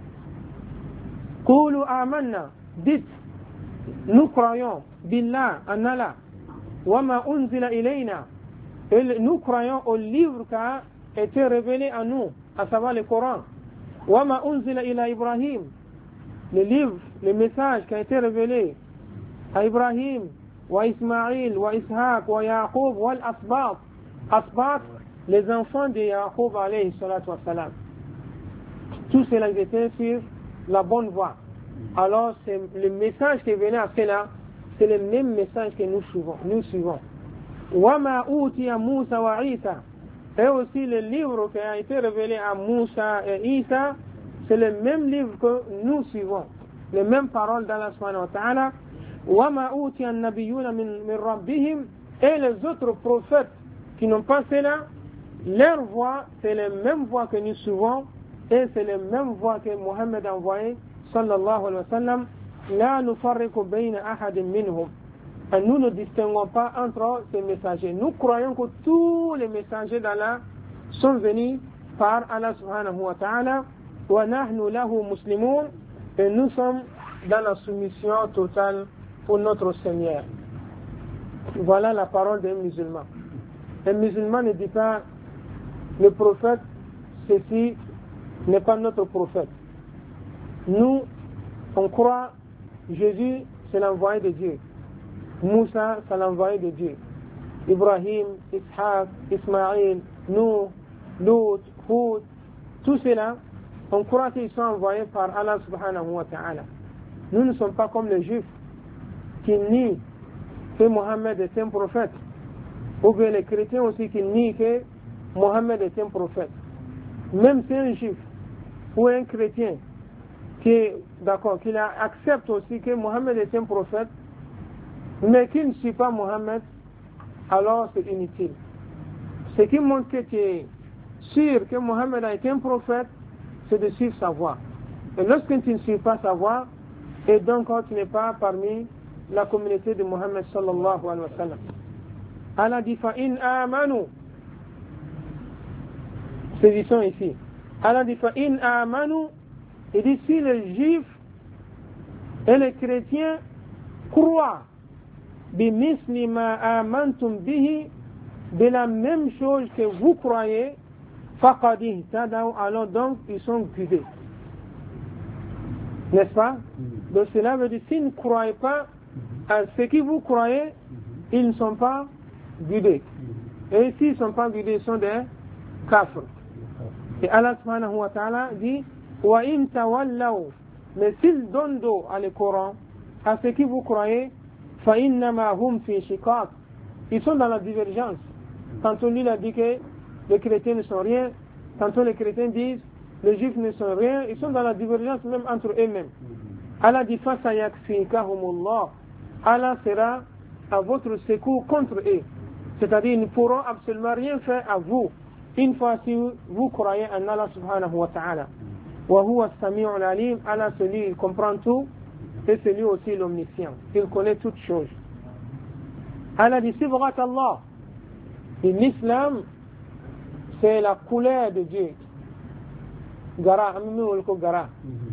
Qulu amanna, dites, nous croyons, billah, en Allah, wa ma unzila ilayna, et nous croyons au livre qui a été révélé à nous, à savoir le Coran. Wa ma unzila ila Ibrahim, le livre, le message qui a été révélé à Ibrahim, wa Ismaïl, wa Ishaq, wa Yaqub, wa al-Asbat. Asbat, les enfants de Yaqub alayhi salatu wa salam. Tous ceux-là étaient sur la bonne voie. Alors, c'est le message qui venait à cela, c'est le même message que nous suivons. Wa ma utiya Musa wa Isa. Et aussi le livre qui a été révélé à Moussa et Isa, c'est le même livre que nous suivons. Les mêmes paroles d'Allah subhanahu wa ta'ala. Wa ma utiya an-nabiyyuna min rabbihim. Et les autres prophètes qui n'ont pas cela, leur voix, c'est la même voix que nous suivons, et c'est la même voix que Mohammed a envoyé, sallallahu alayhi wa sallam. La nufarriqu bayna ahadin minhum. Et nous ne distinguons pas entre ces messagers. Nous croyons que tous les messagers d'Allah sont venus par Allah subhanahu wa ta'ala. Wa nahnu lahu muslimun. Et nous sommes dans la soumission totale pour notre Seigneur. Voilà la parole d'un musulman. Un musulman ne dit pas le prophète, ceci n'est pas notre prophète. Nous, on croit Jésus, c'est l'envoyé de Dieu. Moussa, c'est l'envoyé de Dieu. Ibrahim, Ishaq, Ismaïl, Nuh, Lut, Hud, tout cela, on croit qu'ils sont envoyés par Allah subhanahu wa ta'ala. Nous ne sommes pas comme les Juifs qui nient que Mohammed est un prophète. Ou bien les chrétiens aussi qui nient que Mohammed est un prophète. Même si un juif ou un chrétien qui accepte aussi que Mohammed est un prophète, mais qui ne suit pas Mohammed, alors c'est inutile. Ce qui montre que tu es sûr que Mohammed a été un prophète, c'est de suivre sa voie. Et lorsque tu ne suis pas sa voie, et donc tu n'es pas parmi la communauté de Mohammed sallallahu alayhi wa sallam. Allah dit fa'in amanu. Saisissons ici. Allah dit fa'in amanu. Il dit si les juifs et les chrétiens croient bimisli ma amantum bihi, de la même chose que vous croyez, faqad ihtadaw, alors donc ils sont guidés. N'est-ce pas? Donc cela veut dire s'ils ne croient pas à ce que vous croyez, ils ne sont pas guidés. Et s'ils ne sont pas guidés, ils sont des kafrs. Et Allah subhanahu wa ta'ala dit wa in tawallaw, mais s'ils donnent dos à le Coran, à ce que vous croyez, fa innama hum fi shiqaq, ils sont dans la divergence. Tantôt lui a dit que les chrétiens ne sont rien, tantôt les chrétiens disent les juifs ne sont rien, ils sont dans la divergence même entre eux-mêmes. Allah dit fa sayakfikahumullah, Allah sera à votre secours contre eux. C'est-à-dire ils ne pourront absolument rien faire à vous une fois si vous croyez en Allah subhanahu wa ta'ala. Wa huwa as-sami'ul alim, Allah celui il comprend tout et c'est lui aussi l'omniscient, il connaît toutes choses. Allah dit sibghat Allah, et l'islam c'est la couleur de Dieu. Gara, gara,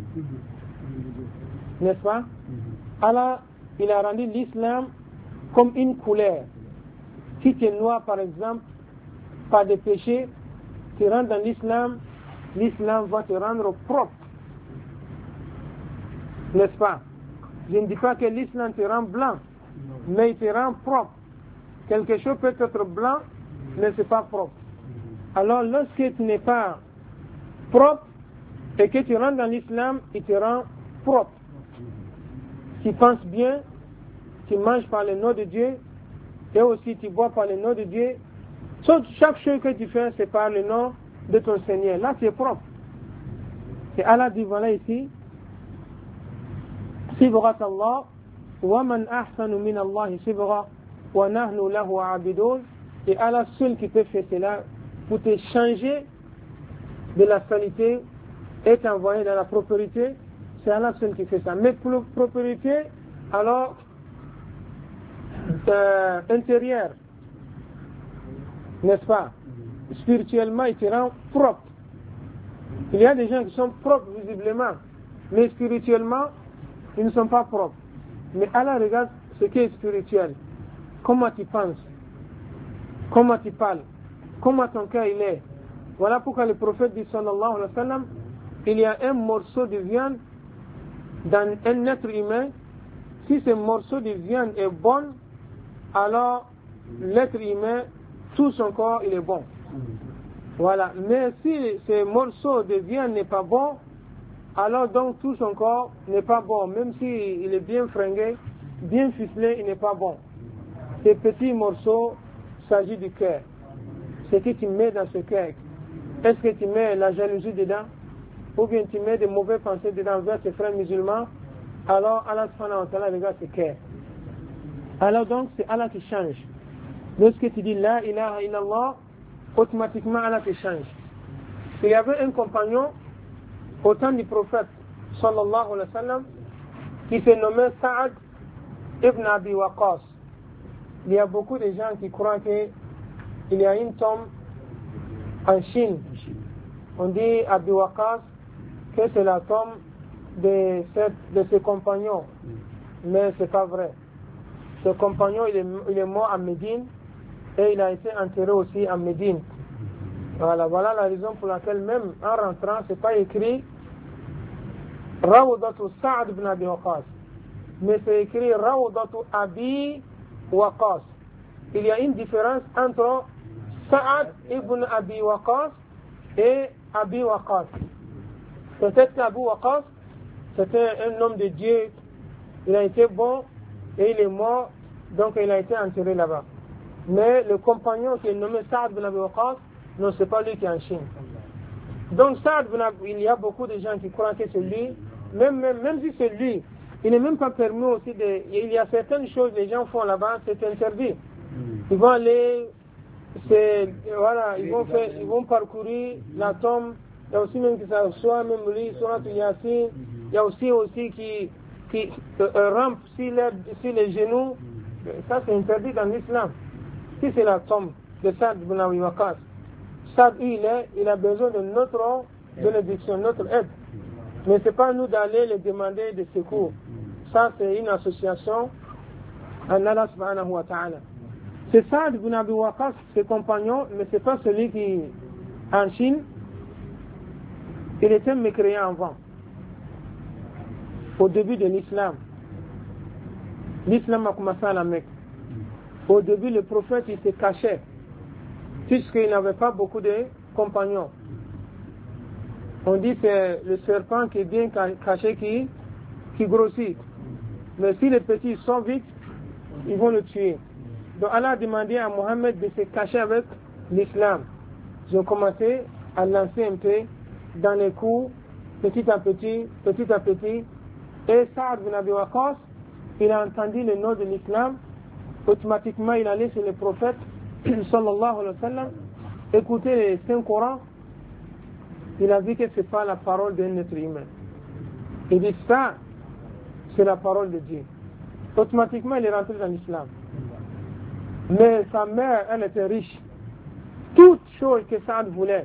n'est-ce pas? Allah il a rendu l'islam comme une couleur. Si tu es noir par exemple, par des péchés, tu rentres dans l'islam, l'islam va te rendre propre. N'est-ce pas? Je ne dis pas que l'islam te rend blanc. mais il te rend propre. Quelque chose peut être blanc, mais ce n'est pas propre. Alors lorsque tu n'es pas propre et que tu rentres dans l'islam, il te rend propre. Tu penses bien, tu manges par le nom de Dieu, et aussi tu bois par le nom de Dieu. Chaque chose que tu fais, c'est par le nom de ton Seigneur. Là, tu es propre. Et Allah dit, voilà ici, Sibrat Allah, wa man ahsanu min Allah sibra, wa nahnu lahu abidun. Et Allah seul qui peut faire cela pour te changer de la saleté et t'envoyer dans la propriété. C'est Allah seul qui fait ça. Mais pour la propriété, alors, intérieure, n'est-ce pas? Spirituellement, il te rend propre. Il y a des gens qui sont propres visiblement, mais spirituellement, ils ne sont pas propres. Mais Allah regarde ce qui est spirituel. Comment tu penses, comment tu parles, comment ton cœur il est. Voilà pourquoi le prophète dit sallallahu alayhi wa sallam, il y a un morceau de viande dans un être humain. Si ce morceau de viande est bon, alors l'être humain, tout son corps, il est bon. Voilà. Mais si ce morceau de viande n'est pas bon, alors donc tout son corps n'est pas bon. Même s'il est bien fringué, bien ficelé, il n'est pas bon. Ces petits morceaux, il s'agit du cœur. Ce que tu mets dans ce cœur. Est-ce que tu mets la jalousie dedans? Ou bien tu mets des mauvaises pensées dedans vers tes frères musulmans? Alors Allah subhanahu wa ta'ala regarde ce cœur. Alors donc c'est Allah qui change. Lorsque tu dis la ilaha illallah, automatiquement Allah te change. Il y avait un compagnon au temps du prophète sallallahu alayhi wa sallam qui se nommait Sa'ad ibn Abi Waqqas. Il y a beaucoup de gens qui croient qu'il y a une tombe en Chine. On dit Abi Waqqas que c'est la tombe de ses compagnons. Mais ce n'est pas vrai. Ce compagnon il est mort à Médine et il a été enterré aussi à Médine. Voilà la raison pour laquelle même en rentrant, ce n'est pas écrit Rawdatu Sa'ad ibn Abi Waqqas, mais c'est écrit Rawdatu Abi Waqqas. Il y a une différence entre Sa'ad ibn Abi Waqqas et Abi Waqqas. Peut-être qu'Abu Waqqas, c'était un homme de Dieu, il a été bon et il est mort, donc il a été enterré là-bas. Mais le compagnon qui est nommé Sa'ad ibn Abi Waqqas, non, c'est pas lui qui est en Chine. Donc Sa'ad ibn Abi, il y a beaucoup de gens qui croient que c'est lui, même si c'est lui, il n'est même pas permis aussi de... Il y a certaines choses que les gens font là-bas, c'est interdit. Ils vont aller, ils vont parcourir la tombe. Il y a aussi même qui s'assoient, même lui, Surat Yasin. Il y a aussi qui rampent sur les genoux. Ça, c'est interdit dans l'islam. Si c'est la tombe de Sa'ad ibn Abi Waqqas, Sa'ad, il a besoin de notre bénédiction, notre aide. Mais ce n'est pas nous d'aller les demander des secours. Ça, c'est une association en Allah subhanahu wa ta'ala. C'est Sa'ad ibn Abi Waqqas, ses compagnons, mais ce n'est pas celui qui, en Chine, il était mécréant avant. Au début de l'islam. L'islam a commencé à la Mecque. Au début, le prophète, il se cachait, puisqu'il n'avait pas beaucoup de compagnons. On dit que c'est le serpent qui est bien caché qui grossit. Mais si les petits sont vite, ils vont le tuer. Donc Allah a demandé à Mohammed de se cacher avec l'islam. Ils ont commencé à lancer un peu dans les coups, petit à petit. Et Sa'ad ibn Abi Waqqas, il a entendu le nom de l'islam. Automatiquement, il allait sur le prophète, sallallahu alayhi wa sallam, écouter les Saint-Coran. Il a vu que ce n'est pas la parole d'un être humain. Il dit ça, c'est la parole de Dieu. Automatiquement, il est rentré dans l'islam. Mais sa mère, elle était riche. Toute chose que Saad voulait,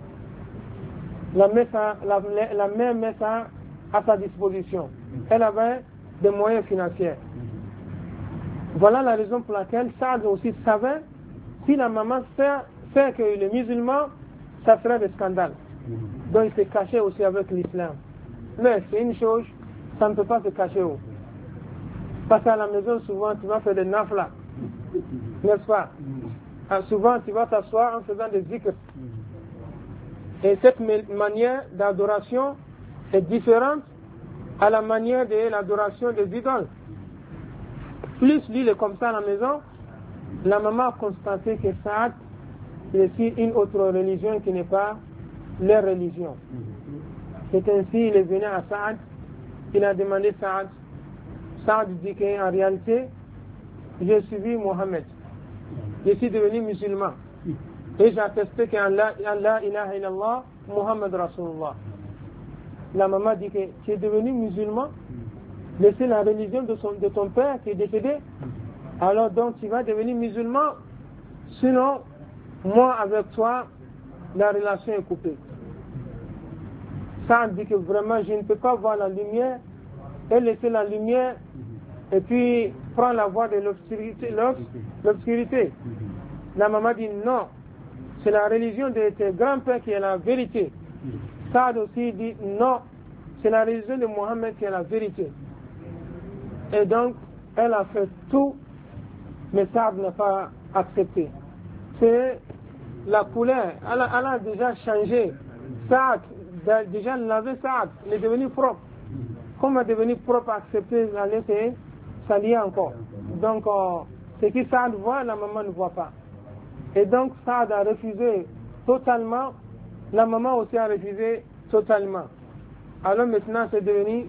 la mère met ça à sa disposition. Elle avait des moyens financiers. Voilà la raison pour laquelle Saad aussi savait si la maman fait que les musulmans, ça serait des scandales. Donc il s'est caché aussi avec l'islam. Mais c'est une chose, ça ne peut pas se cacher. Parce qu'à la maison, souvent, tu vas faire des nafla. N'est-ce pas? Souvent, tu vas t'asseoir en faisant des zikrs. Et cette manière d'adoration est différente à la manière de l'adoration des idoles. Plus lui, il est comme ça à la maison, la maman a constaté que Saad, il suit une autre religion qui n'est pas leur religion. C'est ainsi, il est venu à Saad, il a demandé Saad. Saad dit qu'en réalité, j'ai suivi Mohammed. Je suis devenu musulman. Et j'ai attesté qu'Allah ilaha illallah, Muhammad Rasulullah. La maman dit que tu es devenu musulman, laisser la religion de ton père qui est décédé, alors donc tu vas devenir musulman, sinon moi avec toi la relation est coupée. Ça dit que vraiment je ne peux pas voir la lumière et laisser la lumière et puis prendre la voie de l'obscurité. La maman dit non, c'est la religion de tes grands-pères qui est la vérité. Saad aussi dit non, c'est la religion de Mohammed qui est la vérité. Et donc, elle a fait tout, mais Saad n'a pas accepté. C'est la couleur, elle a déjà changé. Saad, déjà lavé Saad, il est devenu propre. Comme il est devenu propre, accepter la laisser s'allier encore. Donc, ce que Saad voit, la maman ne voit pas. Et donc, Saad a refusé totalement, la maman aussi a refusé totalement. Alors maintenant, c'est devenu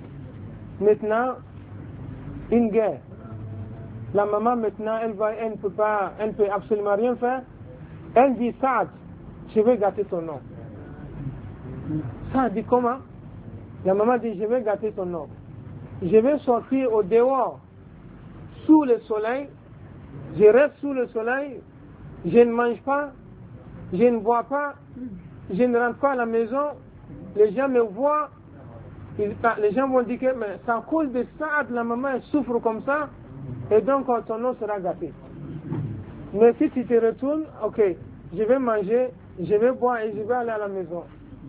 une guerre. La maman maintenant, elle ne peut absolument rien faire. Elle dit, Saad, je vais gâter ton nom. Saad dit, comment? La maman dit, je vais gâter ton nom. Je vais sortir au dehors, sous le soleil. Je reste sous le soleil. Je ne mange pas. Je ne bois pas. Je ne rentre pas à la maison. Les gens me voient. Les gens vont dire que c'est à cause de Saad, la maman elle souffre comme ça, et donc ton nom sera gâté. Mais si tu te retournes, ok, je vais manger, je vais boire et je vais aller à la maison.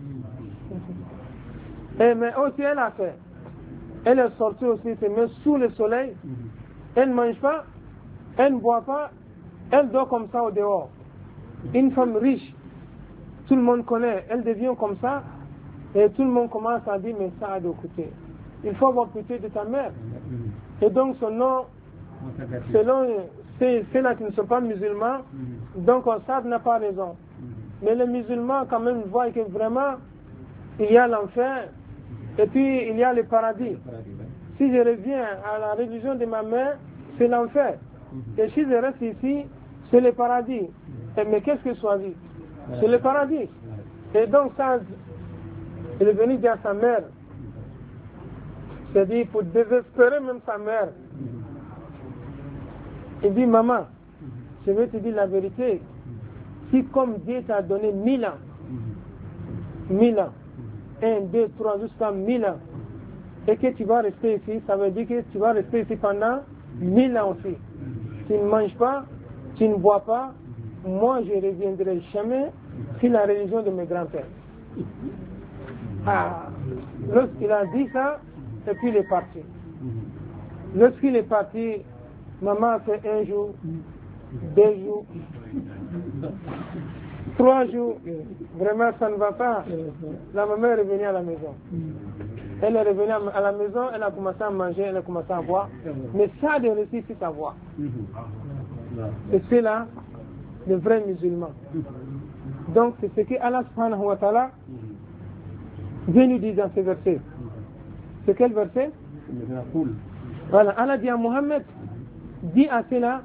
Mais aussi elle a fait. Elle est sortie aussi, se met sous le soleil, elle ne mange pas, elle ne boit pas, elle dort comme ça au dehors. Une femme riche, tout le monde connaît, elle devient comme ça. Et tout le monde commence à dire, mais ça a de côté. Il faut avoir pitié de ta mère. Et donc son nom, selon ceux-là qui ne sont pas musulmans, donc ça n'a pas raison. Mais les musulmans quand même voient que vraiment, il y a l'enfer, et puis il y a le paradis. Si je reviens à la religion de ma mère, c'est l'enfer. Et si je reste ici, c'est le paradis. Mais qu'est-ce que je choisis? C'est le paradis. Et donc ça, il est venu dire à sa mère, c'est-à-dire pour désespérer même sa mère. Il dit, maman, je vais te dire la vérité. Si comme Dieu t'a donné 1000 ans, 1, 2, 3, jusqu'à 1000 ans, et que tu vas rester ici, ça veut dire que tu vas rester ici pendant 1000 ans aussi. Tu ne manges pas, tu ne bois pas, moi je ne reviendrai jamais sur la religion de mes grands-pères. Lorsqu'il a dit ça, et puis il est parti. Lorsqu'il est parti, maman a fait 1 jour, 2 jours, 3 jours. Vraiment, ça ne va pas. La maman est revenue à la maison. Elle est revenue à la maison, elle a commencé à manger, elle a commencé à boire. Mais ça a réussi sur sa voix. Et c'est là le vrai musulman. Donc, c'est ce que Allah subhanahu wa ta'ala vient nous dire dans ce verset. C'est quel verset? Voilà, Allah dit à Mohammed, dit à cela,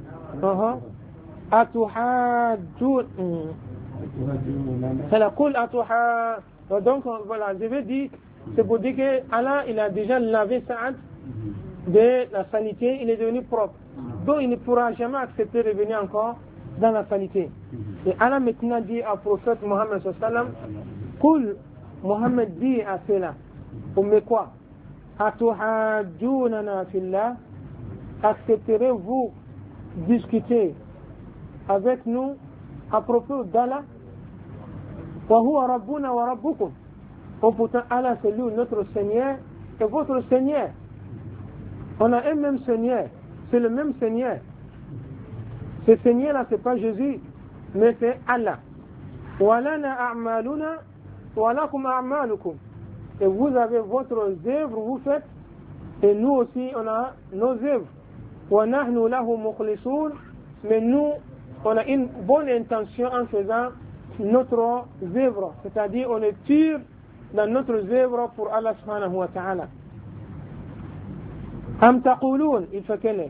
donc voilà, je vais dire, c'est pour dire que Allah, il a déjà lavé Saad de la sanité, il est devenu propre. Donc il ne pourra jamais accepter de revenir encore dans la sanité. Et Allah maintenant dit au prophète Mohammed sallam, Kul, Mohammed dit à cela, mais quoi? Atuhajunana fillah, accepterez-vous discuter avec nous à propos d'Allah? Wa huwa rabbuna wa rabbukum. Oh pourtant Allah c'est lui notre Seigneur et votre Seigneur. On a un même Seigneur. C'est le même Seigneur. Ce Seigneur-là, ce n'est pas Jésus, mais c'est Allah. Et vous avez votre œuvre, vous faites, et nous aussi, on a nos œuvres. Mais nous, on a une bonne intention en faisant notre œuvre, c'est-à-dire on est pur dans notre œuvre pour Allah subhanahu wa ta'ala. Am taqouloun, il fait quel est?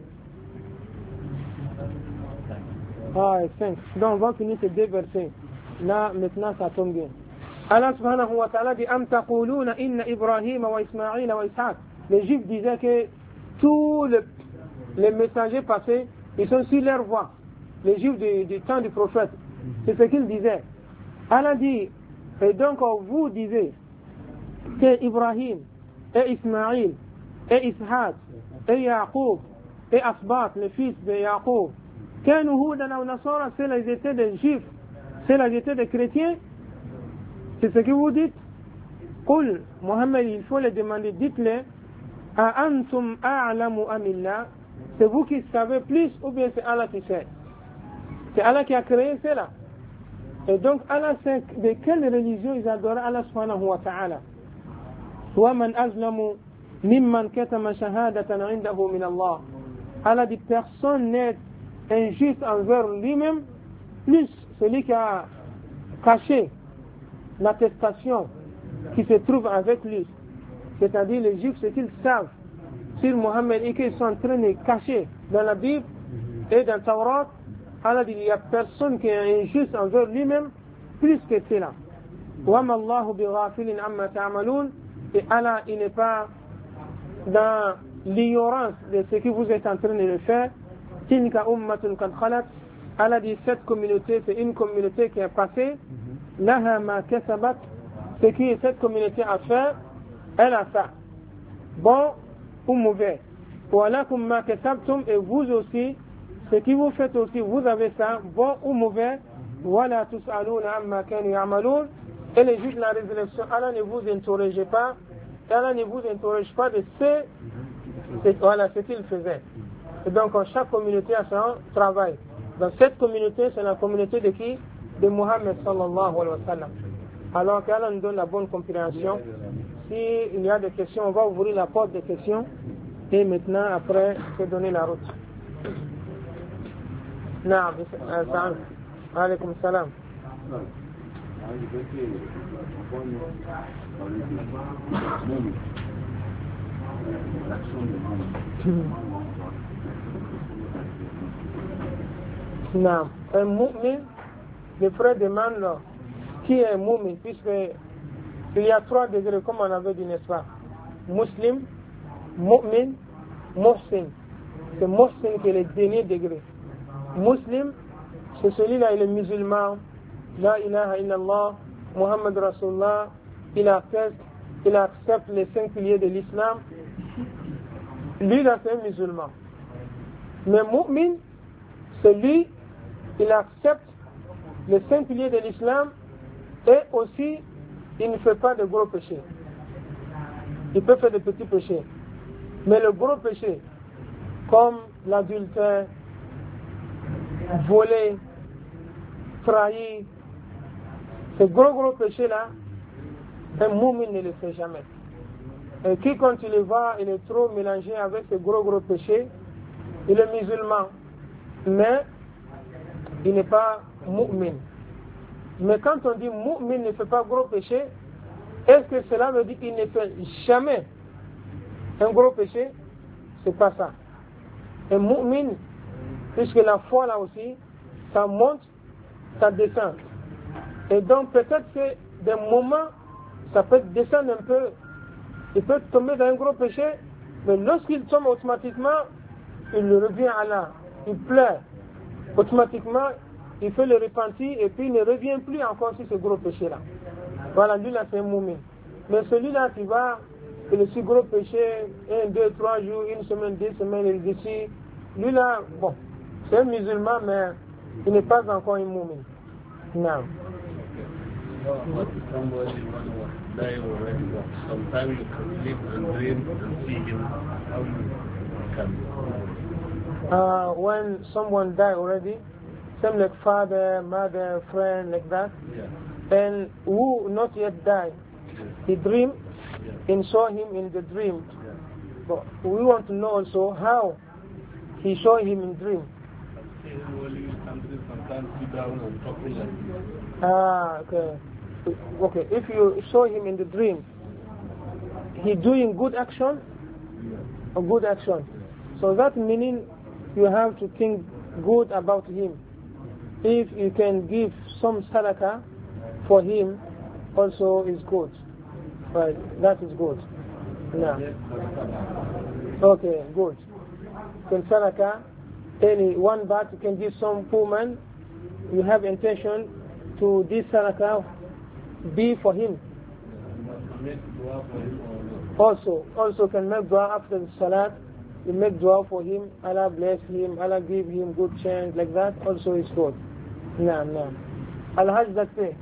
Ah, 5. Donc on va finir ces 2 versets. Là, maintenant, ça tombe bien. Allah subhanahu wa ta'ala dit Am taqoulouna inna Ibrahim wa Ismaïl wa Ishaq. Les Juifs disaient que tous les messagers passés, ils sont sur leur voie. Les Juifs du temps du prophète. C'est ce qu'ils disaient. Allah dit, et donc vous disiez que Ibrahim et Ismaïl et Ishaq et Yaqub et Asbat, le fils de Yaqub, que nous ou Nasara, c'est les étés des Juifs, c'est les étés des chrétiens. C'est ce que vous dites. Qul, Mohammed, il faut les demander, dites-le, a antum a'lamu amillah, c'est vous qui savez plus ou bien c'est Allah qui sait. C'est Allah qui a créé cela. Et donc Allah sait de quelle religion ils adorent Allah subhanahu wa ta'ala. Wa man azlamu mimman katama shahadatan indahu min Allah. Allah dit personne n'est injuste envers lui-même, plus celui qui a caché l'attestation qui se trouve avec lui. C'est-à-dire les Juifs, ce qu'ils savent sur Mohammed et qu'ils sont en train de cacher dans la Bible et dans le Taurat, Allah dit il n'y a personne qui est injuste envers lui-même plus que cela. وَمَا اللَّهُ بِغَافِلٍ عَمَّا تَعْمَلُونَ. Et Allah, il n'est pas dans l'ignorance de ce que vous êtes en train de le faire. تِلْكَ أُمَّةٌ قَدْ خَلَتْ. Allah dit cette communauté, c'est une communauté qui est passée. لَهَا مَا كَسَبَتْ. Ce que cette communauté a fait, elle a fait. Bon ou mauvais. وَلَكُمْ مَا كَسَبْتُمْ. Et vous aussi, ce que vous faites aussi, vous avez ça, bon ou mauvais. وَلَا تُسْأَلُونَ عَمَّا كَانُوا يَعْمَلُونَ. Et les juges de la résurrection, Allah ne vous interroge pas, Allah ne vous interroge pas de ce qu'il faisait. Et donc chaque communauté a son travail. Dans cette communauté, c'est la communauté de qui? De Mohammed sallallahu alayhi wa sallam. Alors qu'Allah nous donne la bonne compréhension. S'il y a des questions, on va ouvrir la porte des questions. Et maintenant, après, c'est donner la route. Naam, alaykoum salam. Non, un mu'min, le frère demande qui est un mu'min, puisque il y a 3 degrés, comme on avait dit, n'est-ce pas? Muslim, mu'min, muhsin. C'est muhsin qui est le dernier degré. Muslim, c'est celui-là, il est musulman. La ilaha illallah, Muhammad Rasulullah, il accepte les 5 piliers de l'islam. Lui, là, c'est un musulman. Mais mu'min, c'est lui, il accepte les 5 piliers de l'islam et aussi, il ne fait pas de gros péchés. Il peut faire de petits péchés. Mais le gros péché, comme l'adultère, voler, trahir, ce gros péché-là, un mu'min ne le fait jamais. Et qui, quand il le voit, il est trop mélangé avec ce gros péché, il est musulman, mais il n'est pas mu'min. Mais quand on dit mu'min ne fait pas gros péché, est-ce que cela veut dire qu'il ne fait jamais un gros péché? C'est pas ça. Un mu'min, puisque la foi là aussi, ça monte, ça descend. Et donc peut-être que des moments, ça peut descendre un peu, il peut tomber dans un gros péché, mais lorsqu'il tombe automatiquement, il revient à Allah, il pleure. Automatiquement, il fait le repentir et puis il ne revient plus encore sur ce gros péché-là. Voilà, lui là c'est un mu'min. Mais celui-là qui va, et le si gros péché, 1, 2, 3 jours, 1 semaine, 2 semaines, il est ici, lui là, bon, c'est un musulman, mais il n'est pas encore un mu'min. Non. Sometimes you can sleep and dream and see him. When someone died already, same like father, mother, friend, like that, and who not yet died, he dreamed and saw him in the dream. But we want to know also how he saw him in dream. Okay. Okay, if you saw him in the dream, he doing good action, a good action. So that meaning you have to think good about him. If you can give some sadaqah for him, also is good. Right, that is good. Yeah. Okay, good. Can sadaqah, any 1 baht you can give some poor man, you have intention to this sadaqah be for him. Also can make dua after the salat. You make dua for him, Allah bless him, Allah give him good chance, like that also is good. No. Al-Hajj, that's it.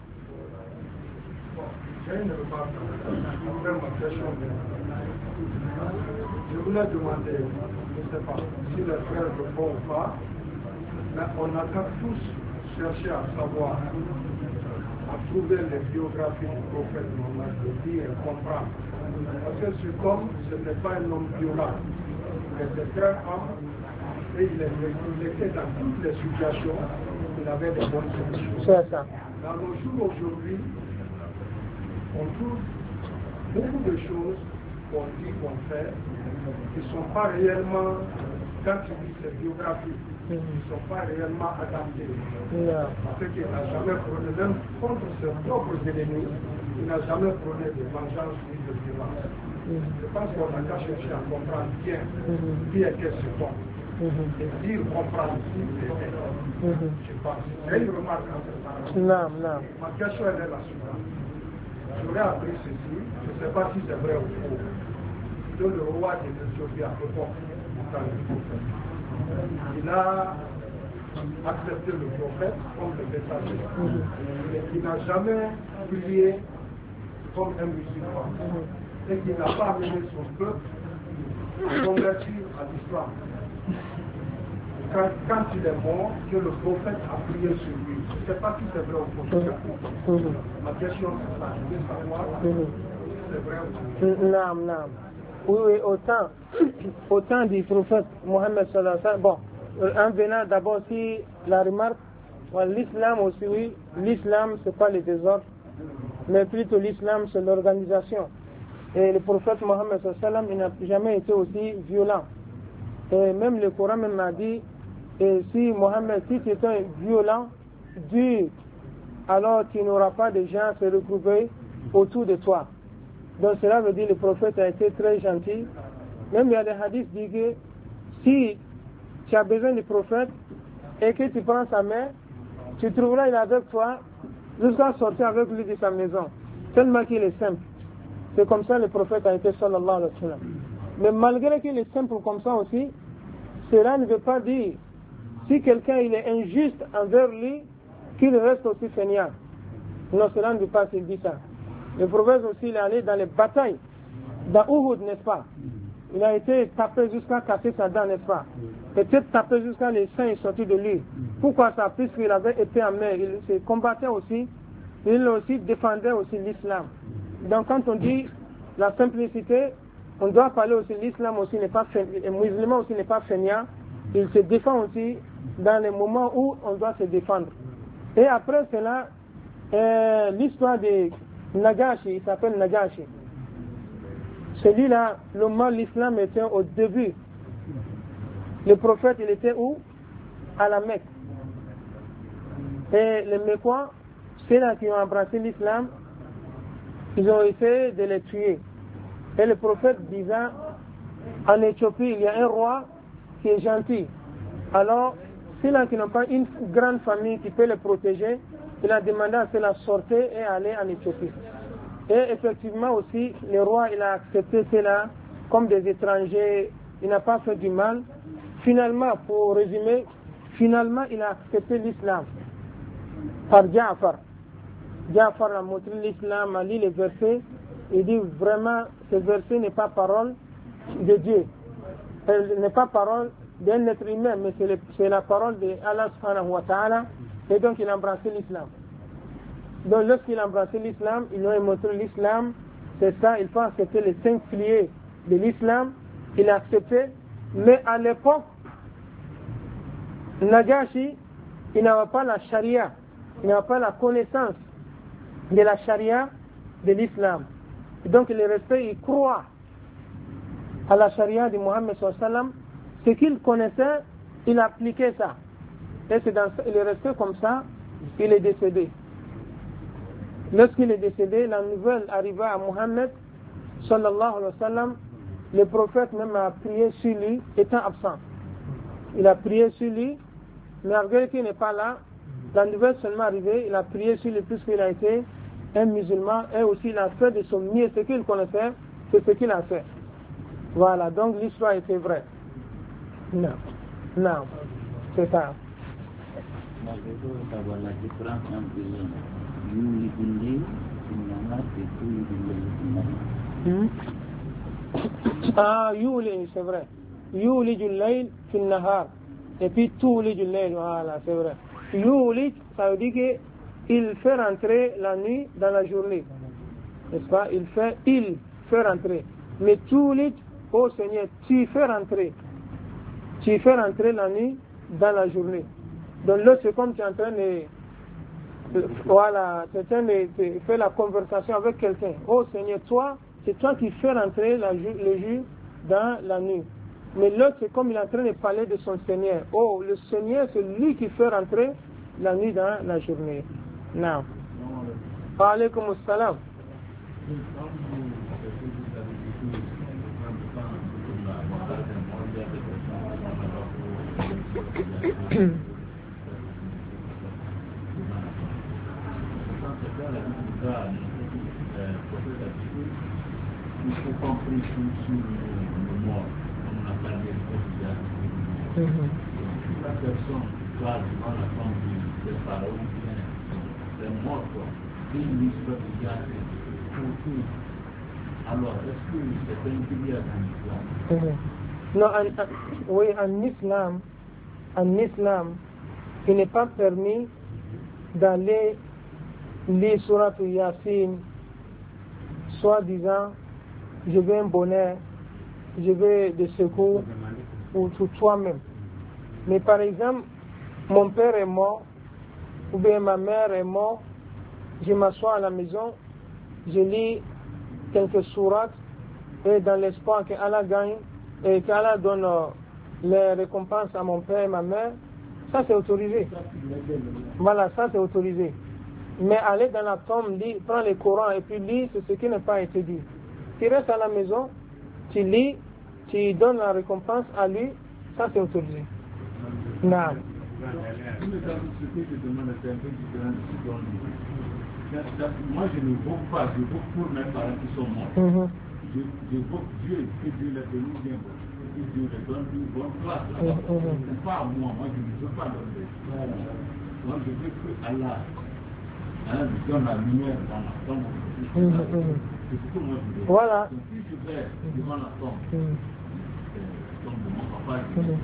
Je voulais demander, je ne sais pas si les frères le font ou pas, mais on a tous cherché à savoir, à trouver les biographies du prophète Mohammed, de lire et comprendre. Parce que c'est comme ce n'est pas un homme violent, mais c'est un homme, et il était dans toutes les situations, il avait des bonnes solutions. C'est ça. Dans nos jours aujourd'hui, on trouve beaucoup de choses qu'on dit, qu'on fait, qui ne sont pas réellement, quand tu lis ces biographies, qui ne sont pas réellement adaptées. Parce qu'il n'a jamais prôné, même contre ses propres ennemis, il n'a jamais prôné de vengeance ni de violence. Je pense qu'on a qu'à chercher à comprendre bien qui est ce bon. Et dire comprendre qui c'est. Je pense. C'est une remarque en ce sens. Non. Ma question est la suivante. J'aurais appris ceci, je ne sais pas si c'est vrai ou faux. Que le roi de l'Éthiopie à l'époque, il a accepté le prophète comme le messager. Mais il n'a jamais prié comme un musulman. Et qu'il n'a pas amené son peuple à convertir à l'islam. Quand il est mort, que le prophète a prié sur lui. Je ne sais pas si c'est vrai ou faux. Ma question c'est ça. Je veux savoir si c'est vrai ou faux. Non. Oui, autant du prophète Mohammed sallallahu alayhi wa sallam. Bon, en venant d'abord si la remarque, l'islam aussi, oui, l'islam c'est pas le désordre, mais plutôt l'islam c'est l'organisation. Et le prophète Mohammed sallallahu alayhi wa sallam, il n'a jamais été aussi violent. Et même le Coran même a dit, et si Mohammed, si tu étais violent, dur, alors tu n'auras pas de gens se regrouper autour de toi. Donc cela veut dire que le prophète a été très gentil. Même il y a des hadiths qui disent que si tu as besoin du prophète et que tu prends sa main, tu trouveras il est avec toi jusqu'à sortir avec lui de sa maison. Tellement qu'il est simple. C'est comme ça que le prophète a été sallallahu alayhi wa sallam. Mais malgré qu'il est simple comme ça aussi, cela ne veut pas dire si quelqu'un il est injuste envers lui qu'il reste aussi fainéant. Non, cela ne veut pas dire ça. Le prophète aussi il est allé dans les batailles d'Uhud, n'est-ce pas? Il a été tapé jusqu'à casser sa dent, n'est-ce pas? Peut-être tapé jusqu'à les seins sortis de lui. Pourquoi ça? Puisqu'il avait épée en main, il se combattait aussi, il aussi défendait aussi l'islam. Donc quand on dit la simplicité, on doit parler aussi l'islam aussi n'est pas fainéant, le musulman aussi n'est pas fainéant, il se défend aussi dans les moments où on doit se défendre. Et après cela, l'histoire de Nagashi, il s'appelle Nagashi. Celui-là, le mal l'islam était au début. Le prophète, il était où? À la Mecque. Et les Mecquois, ceux-là qui ont embrassé l'islam, ils ont essayé de les tuer. Et le prophète disant, en Éthiopie, il y a un roi qui est gentil. Alors, ceux-là qui n'ont pas une grande famille qui peut les protéger, il a demandé à ceux-là de sortir et aller en Éthiopie. Et effectivement aussi, le roi, il a accepté ceux-là comme des étrangers, il n'a pas fait du mal. Finalement, pour résumer, finalement, il a accepté l'islam par Ja'far. Ja'far a montré l'islam, a lu les versets, il dit vraiment, ce verset n'est pas parole de Dieu. Elle n'est pas parole d'un être humain, mais c'est la parole de Allah subhanahu wa ta'ala. Et donc il a embrassé l'islam. Donc lorsqu'il a embrassé l'islam, il lui a montré l'islam. C'est ça, il faut accepter les 5 piliers de l'islam. Il a accepté. Mais à l'époque, Najashi, il n'avait pas la charia. Il n'avait pas la connaissance de la charia de l'islam. Donc il est resté, il croit à la charia de Mohammed sallallahu alayhi wa sallam. Ce qu'il connaissait, il appliquait ça. Et il est resté comme ça, il est décédé. Lorsqu'il est décédé, la nouvelle arriva à Mohammed sallallahu alayhi wa sallam. Le prophète même a prié sur lui, étant absent. Il a prié sur lui, mais malgré qu'il n'est pas là, la nouvelle seulement arrivée, il a prié sur lui puisqu'il a été un musulman et aussi il a fait de son mieux ce qu'il connaissait, c'est ce qu'il a fait. Voilà, donc l'histoire était vraie. Non, non, c'est ça. Savoir la différence entre Yulidulil, Ah, Yuli, c'est vrai. Yulijul layl fil nahar. Et puis Tulijul layl, voilà, c'est vrai. Yulij, ça veut dire qu'il fait rentrer la nuit dans la journée. N'est-ce pas? Il fait rentrer. Mais Tulij, oh Seigneur, tu fais rentrer. Tu fais rentrer la nuit dans la journée. Donc là, c'est comme tu es en train de... Voilà, tu es en train de faire la conversation avec quelqu'un. Oh Seigneur, toi, c'est toi qui fais rentrer le jour dans la nuit. Mais l'autre, c'est comme il est en train de parler de son Seigneur. Oh, le Seigneur, c'est lui qui fait rentrer la nuit dans la journée. Non. Alaykoum as-salam. Il faut comprendre sur le mort, comme on a parlé de la personne qui va devant la tombe des pharaons, c'est mort, quoi. C'est une histoire de Yassé. Alors, est-ce que c'est un pilier dans l'islam? Non, oui, en islam, il n'est pas permis d'aller lire Surat Yassine, soi-disant, je veux un bonheur, je veux des secours, ou tout toi-même. Mais par exemple, mon père est mort, ou bien ma mère est morte, je m'assois à la maison, je lis quelques sourates, et dans l'espoir qu'Allah gagne, et qu'Allah donne les récompenses à mon père et ma mère, ça c'est autorisé. Voilà, ça c'est autorisé. Mais aller dans la tombe, prendre le Coran et puis lire, c'est ce qui n'a pas été dit. Tu restes à la maison, tu lis, tu donnes la récompense à lui, ça c'est autorisé. Non. Ce que je demande, c'est un peu différent de ce qu'on dit. Moi, je ne vote pas, je vote pour mes parents qui sont morts. Je vote Dieu, que Dieu les bénisse bien, que Dieu les donne une bonne place là-bas. C'est pas moi je ne veux pas donner. Moi, je veux que Allah donne la lumière dans la tombe. C'est ce que moi je veux. Voilà. Donc, si je vais devant la tombe, tombe de mon papa, je vais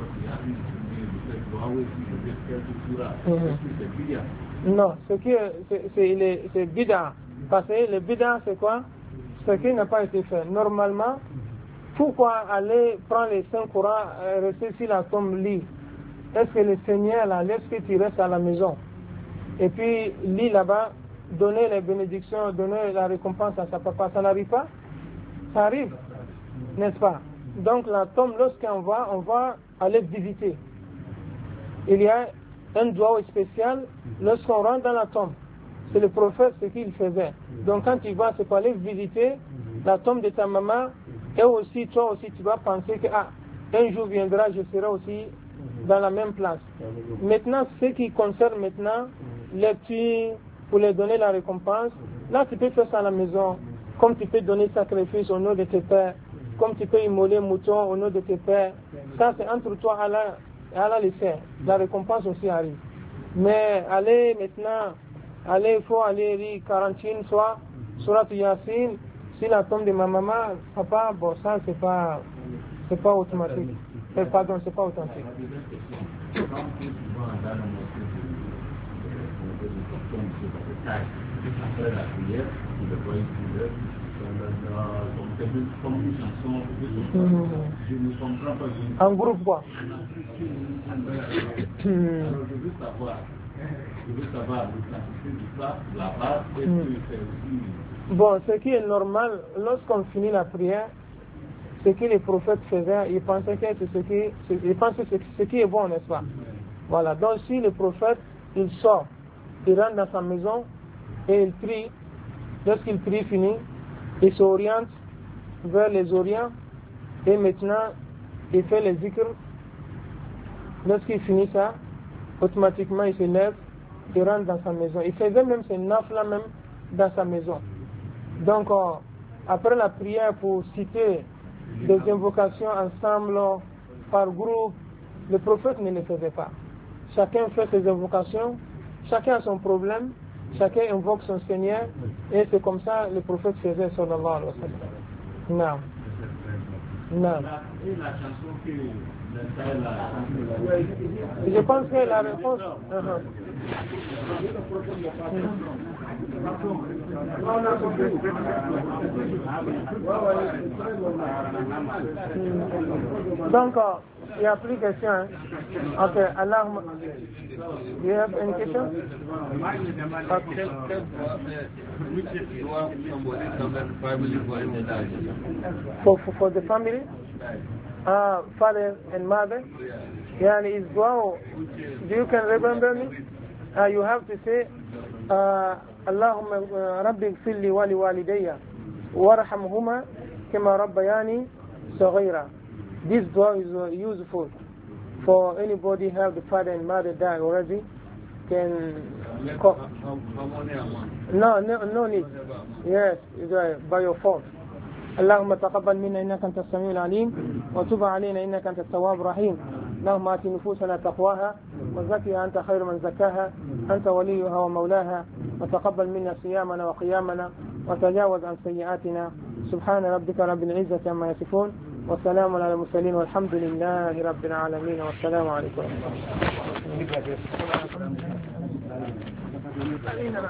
non, c'est bid'a. Parce que le bid'a, c'est quoi? Ce qui n'a pas été fait. Normalement, pourquoi aller prendre les 5 Corans et rester sur la tombe lit? Est-ce que le Seigneur là, laisse que tu restes à la maison? Et puis, lit là-bas, donner les bénédictions, donner la récompense à sa papa, ça n'arrive pas? Ça arrive, n'est-ce pas? Donc la tombe, lorsqu'on va, on va aller visiter. Il y a un doigt spécial lorsqu'on rentre dans la tombe. C'est le prophète ce qu'il faisait. Donc quand tu vas, c'est pour aller visiter la tombe de ta maman, et aussi toi aussi tu vas penser que un jour viendra, je serai aussi dans la même place. Maintenant, ce qui concerne maintenant les petits, pour les donner la récompense, là tu peux faire ça à la maison, comme tu peux donner sacrifice au nom de tes pères, comme tu peux immoler mouton au nom de tes pères. Ça c'est entre toi et Allah le sait. La récompense aussi arrive. Mais allez maintenant, il faut aller lire 41 soit Surat Yassine, si la tombe de ma maman, papa, bon ça c'est pas C'est pas automatique. Pardon, c'est pas authentique. Après la prière, il le voit une comme une chanson, je ne comprends pas. En groupe quoi? Alors je veux savoir l'authenticité de ça, la base, est-ce que c'est aussi... Bon, ce qui est normal, lorsqu'on finit la prière, ce que les prophètes faisaient, ils pensaient que c'est ce qui est bon, n'est-ce pas? Voilà, donc si le prophète, il sort, il rentre dans sa maison et il prie, lorsqu'il prie fini, il s'oriente vers les orients et maintenant il fait les zikr. Lorsqu'il finit ça, automatiquement il se lève, il rentre dans sa maison. Il faisait même ses nafla même dans sa maison. Donc après la prière, pour citer des invocations ensemble, par groupe, le prophète ne le faisait pas. Chacun fait ses invocations, chacun a son problème, chacun invoque son Seigneur, et c'est comme ça le prophète faisait, sallallahu alayhi wa sallam. Non. Et la chanson que je pense que la réponse... Donc, il n'y a plus de questions. Hein? Ok, Allah. Do you have any question? For the family? Father and mother? Yeah, is dua. Do you can remember me? You have to say, Allahumma rabbi gfirli wa li walidayya warhamhuma kama rabbayani saghira. This dua is useful for anybody have the father and mother died already. Can no need. Yes, by your fault. اللهم تقبل منا إنك أنت السميع العليم وتب علينا إنك أنت التواب الرحيم. اللهم آت نفوسنا تقواها وزكها أنت خير من زكاها أنت وليها ومولاها وتقبل منا صيامنا وقيامنا وتجاوز عن سيئاتنا. سبحان ربك رب العزة عما يصفون وسلام على المرسلين والحمد لله رب العالمين والسلام عليكم ورحمة الله.